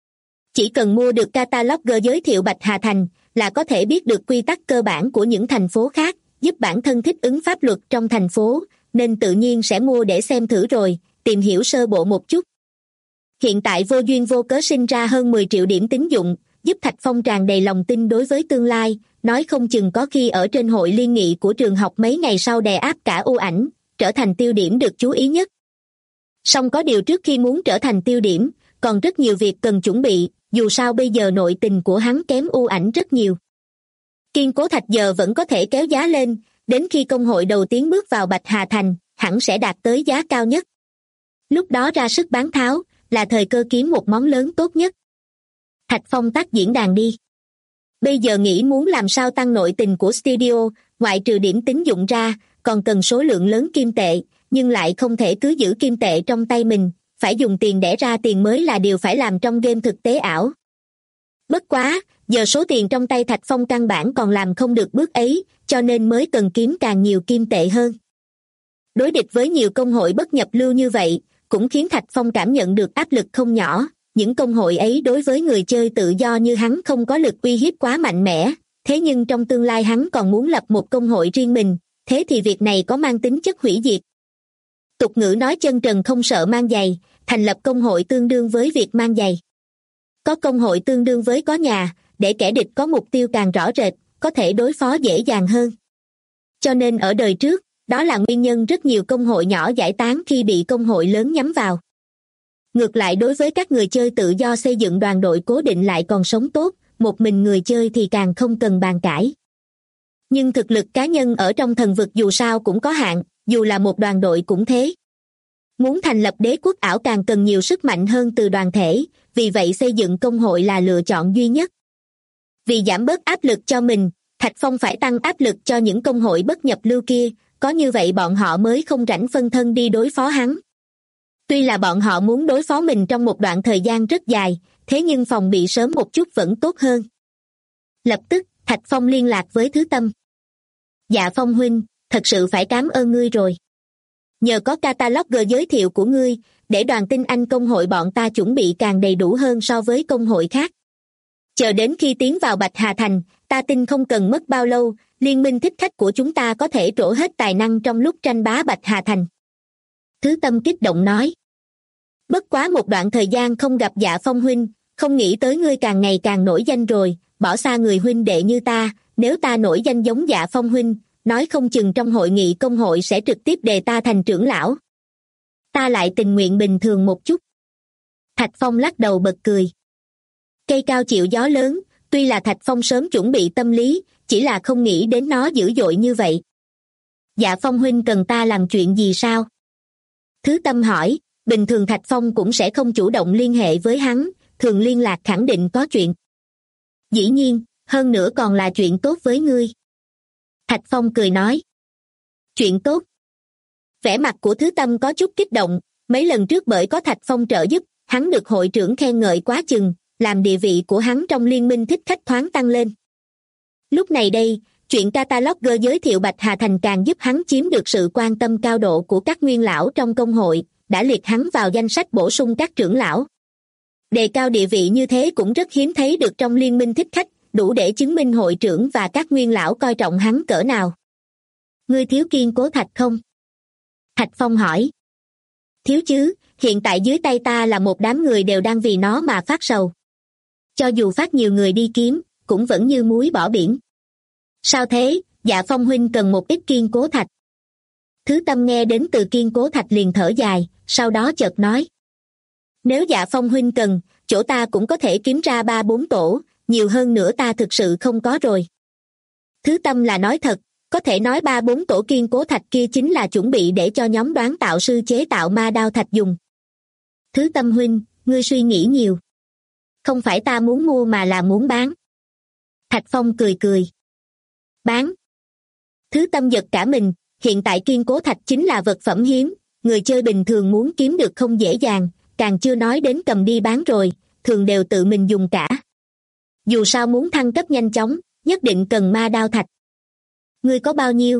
Chỉ cần mua được catalog giới thiệu Bạch Hà Thành là có thể biết được quy tắc cơ bản của những thành phố khác, giúp bản thân thích ứng pháp luật trong thành phố, nên tự nhiên sẽ mua để xem thử rồi, tìm hiểu sơ bộ một chút. Hiện tại vô duyên vô cớ sinh ra hơn 10 triệu điểm tín dụng, giúp Thạch Phong tràn đầy lòng tin đối với tương lai, nói không chừng có khi ở trên hội liên nghị của trường học mấy ngày sau đè áp cả ưu ảnh, trở thành tiêu điểm được chú ý nhất. Song có điều trước khi muốn trở thành tiêu điểm, còn rất nhiều việc cần chuẩn bị, dù sao bây giờ nội tình của hắn kém ưu ảnh rất nhiều. Kiên cố Thạch giờ vẫn có thể kéo giá lên, đến khi công hội đầu tiên bước vào Bạch Hà Thành, hẳn sẽ đạt tới giá cao nhất. Lúc đó ra sức bán tháo, là thời cơ kiếm một món lớn tốt nhất. Thạch Phong tắt diễn đàn đi. Bây giờ nghĩ muốn làm sao tăng nội tình của studio, ngoại trừ điểm tín dụng ra, còn cần số lượng lớn kim tệ, nhưng lại không thể cứ giữ kim tệ trong tay mình, phải dùng tiền để ra tiền mới là điều phải làm trong game thực tế ảo. Bất quá, giờ số tiền trong tay Thạch Phong căn bản còn làm không được bước ấy, cho nên mới cần kiếm càng nhiều kim tệ hơn. Đối địch với nhiều công hội bất nhập lưu như vậy, cũng khiến Thạch Phong cảm nhận được áp lực không nhỏ, những công hội ấy đối với người chơi tự do như hắn không có lực uy hiếp quá mạnh mẽ, thế nhưng trong tương lai hắn còn muốn lập một công hội riêng mình, thế thì việc này có mang tính chất hủy diệt. Tục ngữ nói chân trần không sợ mang giày, thành lập công hội tương đương với việc mang giày. Có công hội tương đương với có nhà, để kẻ địch có mục tiêu càng rõ rệt, có thể đối phó dễ dàng hơn. Cho nên ở đời trước, đó là nguyên nhân rất nhiều công hội nhỏ giải tán khi bị công hội lớn nhắm vào. Ngược lại đối với các người chơi tự do xây dựng đoàn đội cố định lại còn sống tốt, một mình người chơi thì càng không cần bàn cãi. Nhưng thực lực cá nhân ở trong thần vực dù sao cũng có hạn, dù là một đoàn đội cũng thế. Muốn thành lập đế quốc ảo càng cần nhiều sức mạnh hơn từ đoàn thể, vì vậy xây dựng công hội là lựa chọn duy nhất. Vì giảm bớt áp lực cho mình, Thạch Phong phải tăng áp lực cho những công hội bất nhập lưu kia, có như vậy bọn họ mới không rảnh phân thân đi đối phó hắn. Tuy là bọn họ muốn đối phó mình trong một đoạn thời gian rất dài, thế nhưng phòng bị sớm một chút vẫn tốt hơn. Lập tức, Thạch Phong liên lạc với Thứ Tâm. Dạ Phong huynh, thật sự phải cảm ơn ngươi rồi. Nhờ có catalog giới thiệu của ngươi, để đoàn tinh anh công hội bọn ta chuẩn bị càng đầy đủ hơn so với công hội khác. Chờ đến khi tiến vào Bạch Hà Thành, ta tin không cần mất bao lâu, liên minh thích khách của chúng ta có thể trổ hết tài năng trong lúc tranh bá Bạch Hà Thành. Thứ Tâm kích động nói. Bất quá một đoạn thời gian không gặp Dạ Phong huynh, không nghĩ tới ngươi càng ngày càng nổi danh rồi, bỏ xa người huynh đệ như ta, nếu ta nổi danh giống Dạ Phong huynh, nói không chừng trong hội nghị công hội sẽ trực tiếp đề ta thành trưởng lão. Ta lại tình nguyện bình thường một chút. Thạch Phong lắc đầu bật cười. Cây cao chịu gió lớn, tuy là Thạch Phong sớm chuẩn bị tâm lý, chỉ là không nghĩ đến nó dữ dội như vậy. Dạ Phong huynh cần ta làm chuyện gì sao? Thứ Tâm hỏi, bình thường Thạch Phong cũng sẽ không chủ động liên hệ với hắn, thường liên lạc khẳng định có chuyện. Dĩ nhiên, hơn nữa còn là chuyện tốt với ngươi. Thạch Phong cười nói. Chuyện tốt. Vẻ mặt của Thứ Tâm có chút kích động, mấy lần trước bởi có Thạch Phong trợ giúp, hắn được hội trưởng khen ngợi quá chừng, làm địa vị của hắn trong liên minh thích khách thoáng tăng lên. Lúc này đây, chuyện catalog giới thiệu Bạch Hà Thành càng giúp hắn chiếm được sự quan tâm cao độ của các nguyên lão trong công hội, đã liệt hắn vào danh sách bổ sung các trưởng lão. Đề cao địa vị như thế cũng rất hiếm thấy được trong liên minh thích khách, đủ để chứng minh hội trưởng và các nguyên lão coi trọng hắn cỡ nào. Ngươi thiếu kiên cố thạch không? Thạch Phong hỏi. Thiếu chứ, hiện tại dưới tay ta là một đám người đều đang vì nó mà phát sầu. Cho dù phát nhiều người đi kiếm, cũng vẫn như muối bỏ biển. Sao thế, Dạ Phong huynh cần một ít kiên cố thạch. Thứ Tâm nghe đến từ kiên cố thạch liền thở dài, sau đó chợt nói. Nếu Dạ Phong huynh cần, chỗ ta cũng có thể kiếm ra 3-4 tổ, nhiều hơn nữa ta thực sự không có rồi. Thứ Tâm là nói thật, có thể nói 3-4 tổ kiên cố thạch kia chính là chuẩn bị để cho nhóm đoán tạo sư chế tạo ma đao thạch dùng. Thứ Tâm huynh, ngươi suy nghĩ nhiều. Không phải ta muốn mua mà là muốn bán. Thạch Phong cười cười. Bán. Thứ Tâm giật cả mình, hiện tại kiên cố thạch chính là vật phẩm hiếm, người chơi bình thường muốn kiếm được không dễ dàng, càng chưa nói đến cầm đi bán rồi, thường đều tự mình dùng cả. Dù sao muốn thăng cấp nhanh chóng, nhất định cần ma đao thạch. Ngươi có bao nhiêu?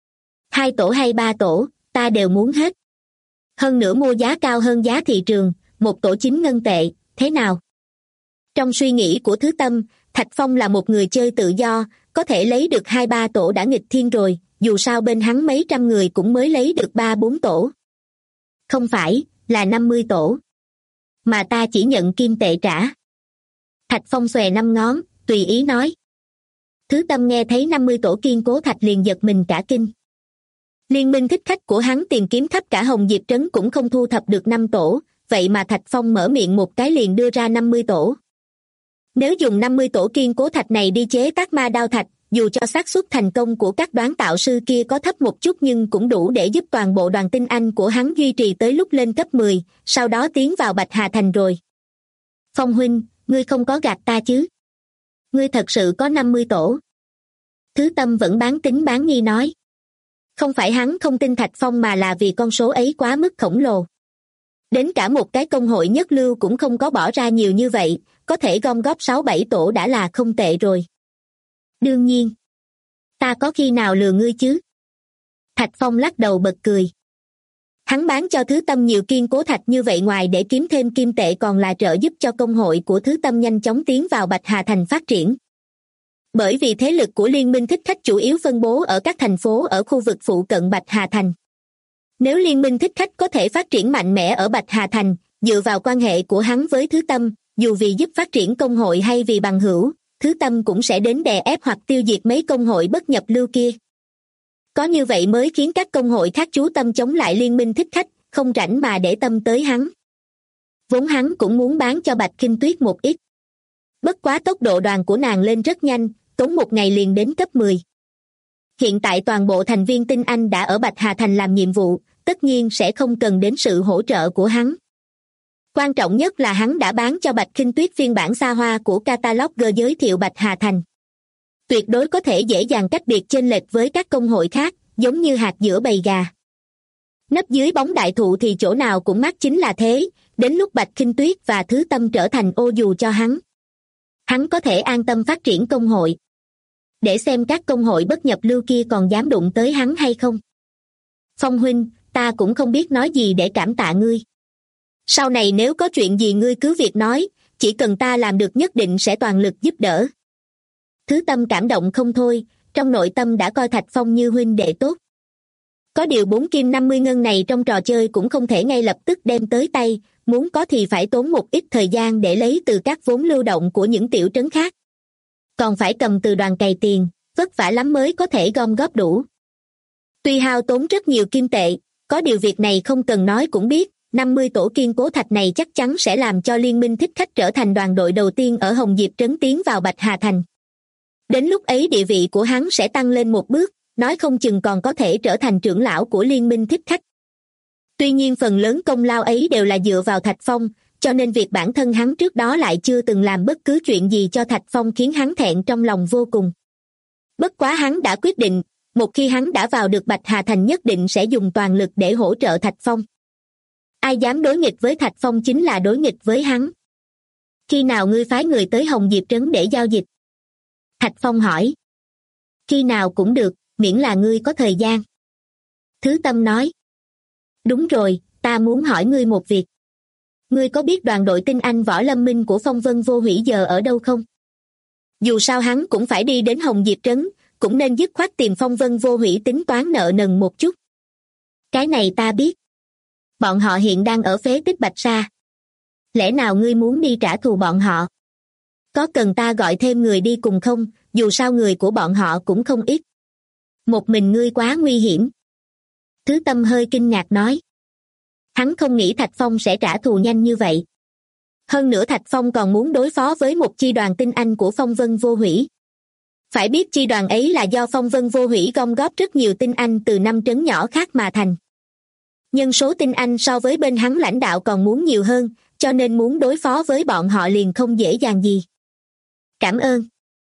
2 tổ hay 3 tổ, ta đều muốn hết. Hơn nữa mua giá cao hơn giá thị trường, 1 tổ 9 ngân tệ, thế nào? Trong suy nghĩ của Thứ Tâm, Thạch Phong là một người chơi tự do, có thể lấy được 2-3 tổ đã nghịch thiên rồi, dù sao bên hắn mấy trăm người cũng mới lấy được 3-4 tổ. Không phải, là 50 tổ. Mà ta chỉ nhận kim tệ trả. Thạch Phong xòe 5 ngón, tùy ý nói. Thứ Tâm nghe thấy 50 tổ kiên cố thạch liền giật mình cả kinh. Liên minh thích khách của hắn tìm kiếm khắp cả Hồng Diệp Trấn cũng không thu thập được 5 tổ, vậy mà Thạch Phong mở miệng một cái liền đưa ra 50 tổ. Nếu dùng 50 tổ kiên cố thạch này đi chế tác ma đao thạch, dù cho xác suất thành công của các đoán tạo sư kia có thấp một chút nhưng cũng đủ để giúp toàn bộ đoàn tinh anh của hắn duy trì tới lúc lên cấp 10, sau đó tiến vào Bạch Hà Thành rồi. Phong huynh, ngươi không có gạt ta chứ? Ngươi thật sự có 50 tổ. Thứ Tâm vẫn bán tín bán nghi nói. Không phải hắn không tin Thạch Phong mà là vì con số ấy quá mức khổng lồ. Đến cả một cái công hội nhất lưu cũng không có bỏ ra nhiều như vậy, có thể gom góp 6-7 tổ đã là không tệ rồi. Đương nhiên. Ta có khi nào lừa ngươi chứ? Thạch Phong lắc đầu bật cười. Hắn bán cho Thứ Tâm nhiều kiên cố thạch như vậy ngoài để kiếm thêm kim tệ còn là trợ giúp cho công hội của Thứ Tâm nhanh chóng tiến vào Bạch Hà Thành phát triển. Bởi vì thế lực của Liên minh Thích Khách chủ yếu phân bố ở các thành phố ở khu vực phụ cận Bạch Hà Thành. Nếu Liên minh Thích Khách có thể phát triển mạnh mẽ ở Bạch Hà Thành, dựa vào quan hệ của hắn với Thứ Tâm, dù vì giúp phát triển công hội hay vì bằng hữu, Thứ Tâm cũng sẽ đến đè ép hoặc tiêu diệt mấy công hội bất nhập lưu kia. Có như vậy mới khiến các công hội khác chú tâm chống lại Liên minh Thích Khách, không rảnh mà để tâm tới hắn. Vốn hắn cũng muốn bán cho Bạch Kinh Tuyết một ít. Bất quá tốc độ đoàn của nàng lên rất nhanh, tốn một ngày liền đến cấp 10. Hiện tại toàn bộ thành viên tinh anh đã ở Bạch Hà Thành làm nhiệm vụ, tất nhiên sẽ không cần đến sự hỗ trợ của hắn. Quan trọng nhất là hắn đã bán cho Bạch Kinh Tuyết phiên bản xa hoa của Catalogger giới thiệu Bạch Hà Thành. Tuyệt đối có thể dễ dàng cách biệt chênh lệch với các công hội khác, giống như hạt giữa bầy gà. Nấp dưới bóng đại thụ thì chỗ nào cũng mát chính là thế, đến lúc Bạch Kinh Tuyết và Thứ Tâm trở thành ô dù cho hắn. Hắn có thể an tâm phát triển công hội. Để xem các công hội bất nhập lưu kia còn dám đụng tới hắn hay không. Phong huynh, ta cũng không biết nói gì để cảm tạ ngươi. Sau này nếu có chuyện gì ngươi cứ việc nói, chỉ cần ta làm được nhất định sẽ toàn lực giúp đỡ. Thứ Tâm cảm động không thôi, trong nội tâm đã coi Thạch Phong như huynh đệ tốt. Có điều 4 kim 50 ngân này trong trò chơi cũng không thể ngay lập tức đem tới tay, muốn có thì phải tốn một ít thời gian để lấy từ các vốn lưu động của những tiểu trấn khác. Còn phải cầm từ đoàn cày tiền, vất vả lắm mới có thể gom góp đủ. Tuy hao tốn rất nhiều kim tệ, có điều việc này không cần nói cũng biết, 50 tổ kiên cố thạch này chắc chắn sẽ làm cho Liên minh Thích Khách trở thành đoàn đội đầu tiên ở Hồng Diệp Trấn tiến vào Bạch Hà Thành. Đến lúc ấy địa vị của hắn sẽ tăng lên một bước, nói không chừng còn có thể trở thành trưởng lão của Liên minh Thích Khách. Tuy nhiên phần lớn công lao ấy đều là dựa vào Thạch Phong, cho nên việc bản thân hắn trước đó lại chưa từng làm bất cứ chuyện gì cho Thạch Phong khiến hắn thẹn trong lòng vô cùng. Bất quá hắn đã quyết định, một khi hắn đã vào được Bạch Hà Thành nhất định sẽ dùng toàn lực để hỗ trợ Thạch Phong. Ai dám đối nghịch với Thạch Phong chính là đối nghịch với hắn. Khi nào ngươi phái người tới Hồng Diệp Trấn để giao dịch? Thạch Phong hỏi. Khi nào cũng được, miễn là ngươi có thời gian. Thứ Tâm nói. Đúng rồi, ta muốn hỏi ngươi một việc. Ngươi có biết đoàn đội tinh anh Võ Lâm Minh của Phong Vân Vô Hủy giờ ở đâu không? Dù sao hắn cũng phải đi đến Hồng Diệp Trấn, cũng nên dứt khoát tìm Phong Vân Vô Hủy tính toán nợ nần một chút. Cái này ta biết. Bọn họ hiện đang ở phế tích Bạch Sa. Lẽ nào ngươi muốn đi trả thù bọn họ? Có cần ta gọi thêm người đi cùng không? Dù sao người của bọn họ cũng không ít. Một mình ngươi quá nguy hiểm. Thứ Tâm hơi kinh ngạc nói. Hắn không nghĩ Thạch Phong sẽ trả thù nhanh như vậy. Hơn nữa Thạch Phong còn muốn đối phó với một chi đoàn tinh anh của Phong Vân Vô Hủy. Phải biết chi đoàn ấy là do Phong Vân Vô Hủy gom góp rất nhiều tinh anh từ 5 trấn nhỏ khác mà thành. Nhân số tinh anh so với bên hắn lãnh đạo còn muốn nhiều hơn, cho nên muốn đối phó với bọn họ liền không dễ dàng gì. Cảm ơn.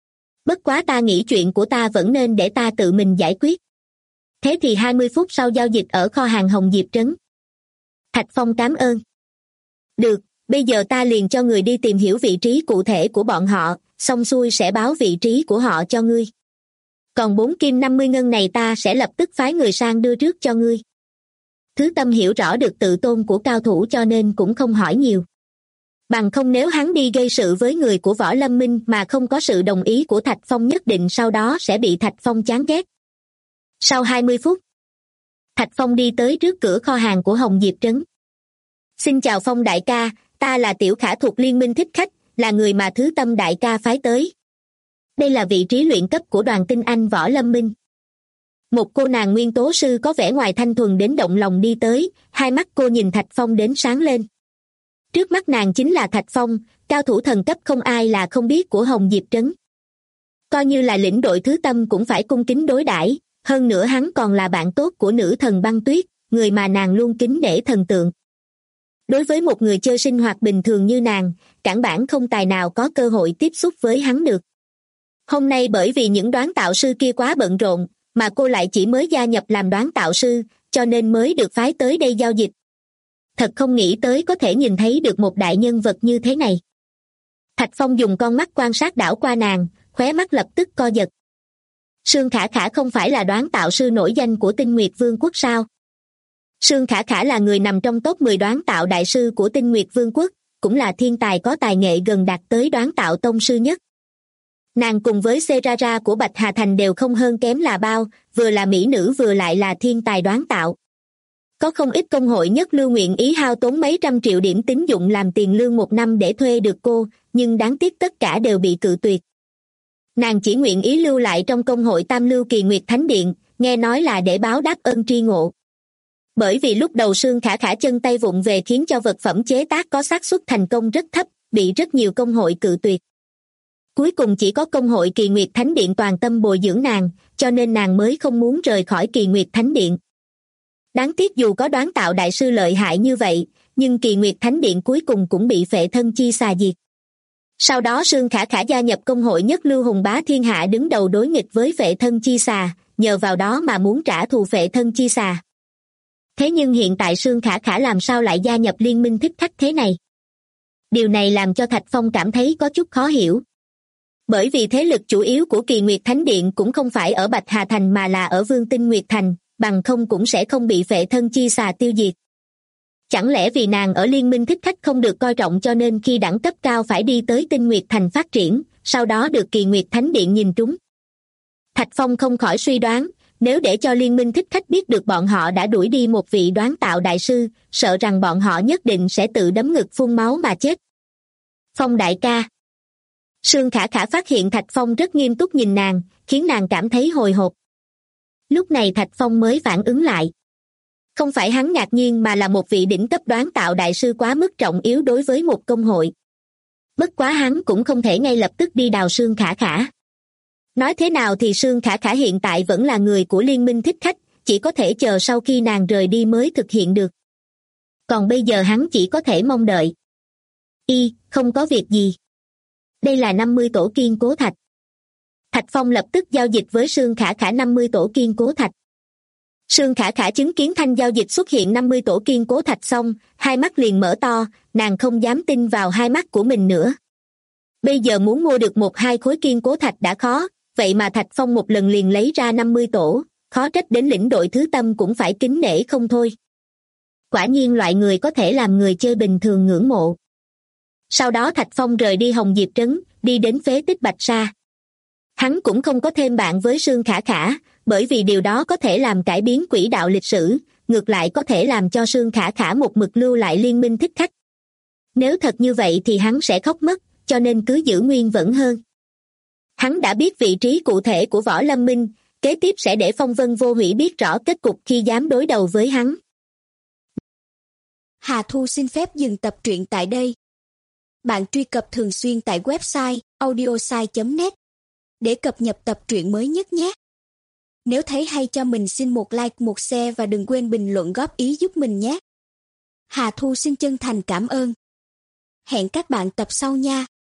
Bất quá ta nghĩ chuyện của ta vẫn nên để ta tự mình giải quyết. Thế thì 20 phút sau giao dịch ở kho hàng Hồng Diệp Trấn. Thạch Phong cảm ơn. Được, bây giờ ta liền cho người đi tìm hiểu vị trí cụ thể của bọn họ, xong xuôi sẽ báo vị trí của họ cho ngươi. Còn 4 kim 50 ngân này ta sẽ lập tức phái người sang đưa trước cho ngươi. Thứ Tâm hiểu rõ được tự tôn của cao thủ cho nên cũng không hỏi nhiều. Bằng không nếu hắn đi gây sự với người của Võ Lâm Minh mà không có sự đồng ý của Thạch Phong nhất định sau đó sẽ bị Thạch Phong chán ghét. Sau 20 phút, Thạch Phong đi tới trước cửa kho hàng của Hồng Diệp Trấn. Xin chào Phong đại ca, ta là Tiểu Khả thuộc Liên minh Thích Khách, là người mà Thứ Tâm đại ca phái tới. Đây là vị trí luyện cấp của đoàn tinh anh Võ Lâm Minh. Một cô nàng nguyên tố sư có vẻ ngoài thanh thuần đến động lòng đi tới, hai mắt cô nhìn Thạch Phong đến sáng lên. Trước mắt nàng chính là Thạch Phong, cao thủ thần cấp không ai là không biết của Hồng Diệp Trấn. Coi như là lĩnh đội Thứ Tâm cũng phải cung kính đối đãi, hơn nữa hắn còn là bạn tốt của nữ thần Băng Tuyết, người mà nàng luôn kính nể thần tượng. Đối với một người chơi sinh hoạt bình thường như nàng, cản bản không tài nào có cơ hội tiếp xúc với hắn được. Hôm nay bởi vì những đoán tạo sư kia quá bận rộn, mà cô lại chỉ mới gia nhập làm đoán tạo sư, cho nên mới được phái tới đây giao dịch. Thật không nghĩ tới có thể nhìn thấy được một đại nhân vật như thế này. Thạch Phong dùng con mắt quan sát đảo qua nàng, khóe mắt lập tức co giật. Sương Khả Khả không phải là đoán tạo sư nổi danh của Tinh Nguyệt Vương quốc sao? Sương Khả Khả là người nằm trong top 10 đoán tạo đại sư của Tinh Nguyệt Vương quốc, cũng là thiên tài có tài nghệ gần đạt tới đoán tạo tông sư nhất. Nàng cùng với Serara của Bạch Hà Thành đều không hơn kém là bao, vừa là mỹ nữ vừa lại là thiên tài đoán tạo. Có không ít công hội nhất lưu nguyện ý hao tốn mấy trăm triệu điểm tín dụng làm tiền lương một năm để thuê được cô, nhưng đáng tiếc tất cả đều bị cự tuyệt. Nàng chỉ nguyện ý lưu lại trong công hội Tam Lưu Kỳ Nguyệt Thánh Điện, nghe nói là để báo đáp ơn tri ngộ. Bởi vì lúc đầu Sương Khả Khả chân tay vụng về khiến cho vật phẩm chế tác có xác suất thành công rất thấp, bị rất nhiều công hội cự tuyệt. Cuối cùng chỉ có công hội Kỳ Nguyệt Thánh Điện toàn tâm bồi dưỡng nàng, cho nên nàng mới không muốn rời khỏi Kỳ Nguyệt Thánh Điện. Đáng tiếc dù có đoán tạo đại sư lợi hại như vậy, nhưng Kỳ Nguyệt Thánh Điện cuối cùng cũng bị Phệ Thân Chi Xà diệt. Sau đó Sương Khả Khả gia nhập công hội nhất lưu hùng bá thiên hạ đứng đầu đối nghịch với Phệ Thân Chi Xà, nhờ vào đó mà muốn trả thù Phệ Thân Chi Xà. Thế nhưng hiện tại Sương Khả Khả làm sao lại gia nhập liên minh thích khách thế này? Điều này làm cho Thạch Phong cảm thấy có chút khó hiểu. Bởi vì thế lực chủ yếu của Kỳ Nguyệt Thánh Điện cũng không phải ở Bạch Hà Thành mà là ở Vương Tinh Nguyệt Thành, bằng không cũng sẽ không bị Phệ Thân Chi Xà tiêu diệt. Chẳng lẽ vì nàng ở liên minh thích khách không được coi trọng cho nên khi đẳng cấp cao phải đi tới Tinh Nguyệt Thành phát triển, sau đó được Kỳ Nguyệt Thánh Điện nhìn trúng? Thạch Phong không khỏi suy đoán, nếu để cho liên minh thích khách biết được bọn họ đã đuổi đi một vị đoán tạo đại sư, sợ rằng bọn họ nhất định sẽ tự đấm ngực phun máu mà chết. Phong đại ca. Sương Khả Khả phát hiện Thạch Phong rất nghiêm túc nhìn nàng, khiến nàng cảm thấy hồi hộp. Lúc này Thạch Phong mới phản ứng lại. Không phải hắn ngạc nhiên mà là một vị đỉnh cấp đoán tạo đại sư quá mức trọng yếu đối với một công hội. Bất quá hắn cũng không thể ngay lập tức đi đào Sương Khả Khả. Nói thế nào thì Sương Khả Khả hiện tại vẫn là người của liên minh thích khách, chỉ có thể chờ sau khi nàng rời đi mới thực hiện được. Còn bây giờ hắn chỉ có thể mong đợi. Không có việc gì. Đây là 50 tổ kiên cố thạch. Thạch Phong lập tức giao dịch với Sương Khả Khả 50 tổ kiên cố thạch. Sương Khả Khả chứng kiến thanh giao dịch xuất hiện 50 tổ kiên cố thạch xong, hai mắt liền mở to, nàng không dám tin vào hai mắt của mình nữa. Bây giờ muốn mua được 1-2 khối kiên cố thạch đã khó, vậy mà Thạch Phong một lần liền lấy ra 50 tổ, khó trách đến lĩnh đội thứ tâm cũng phải kính nể không thôi. Quả nhiên loại người có thể làm người chơi bình thường ngưỡng mộ. Sau đó Thạch Phong rời đi Hồng Diệp Trấn, đi đến phế tích Bạch Sa. Hắn cũng không có thêm bạn với Sương Khả Khả, bởi vì điều đó có thể làm cải biến quỹ đạo lịch sử, ngược lại có thể làm cho Sương Khả Khả một mực lưu lại liên minh thích khách. Nếu thật như vậy thì hắn sẽ khóc mất, cho nên cứ giữ nguyên vẫn hơn. Hắn đã biết vị trí cụ thể của Võ Lâm Minh, kế tiếp sẽ để Phong Vân Vô Hủy biết rõ kết cục khi dám đối đầu với hắn. Hà Thu xin phép dừng tập truyện tại đây. Bạn truy cập thường xuyên tại website audiosai.net để cập nhật tập truyện mới nhất nhé. Nếu thấy hay cho mình xin một like, một share và đừng quên bình luận góp ý giúp mình nhé. Hà Thu xin chân thành cảm ơn. Hẹn các bạn tập sau nha.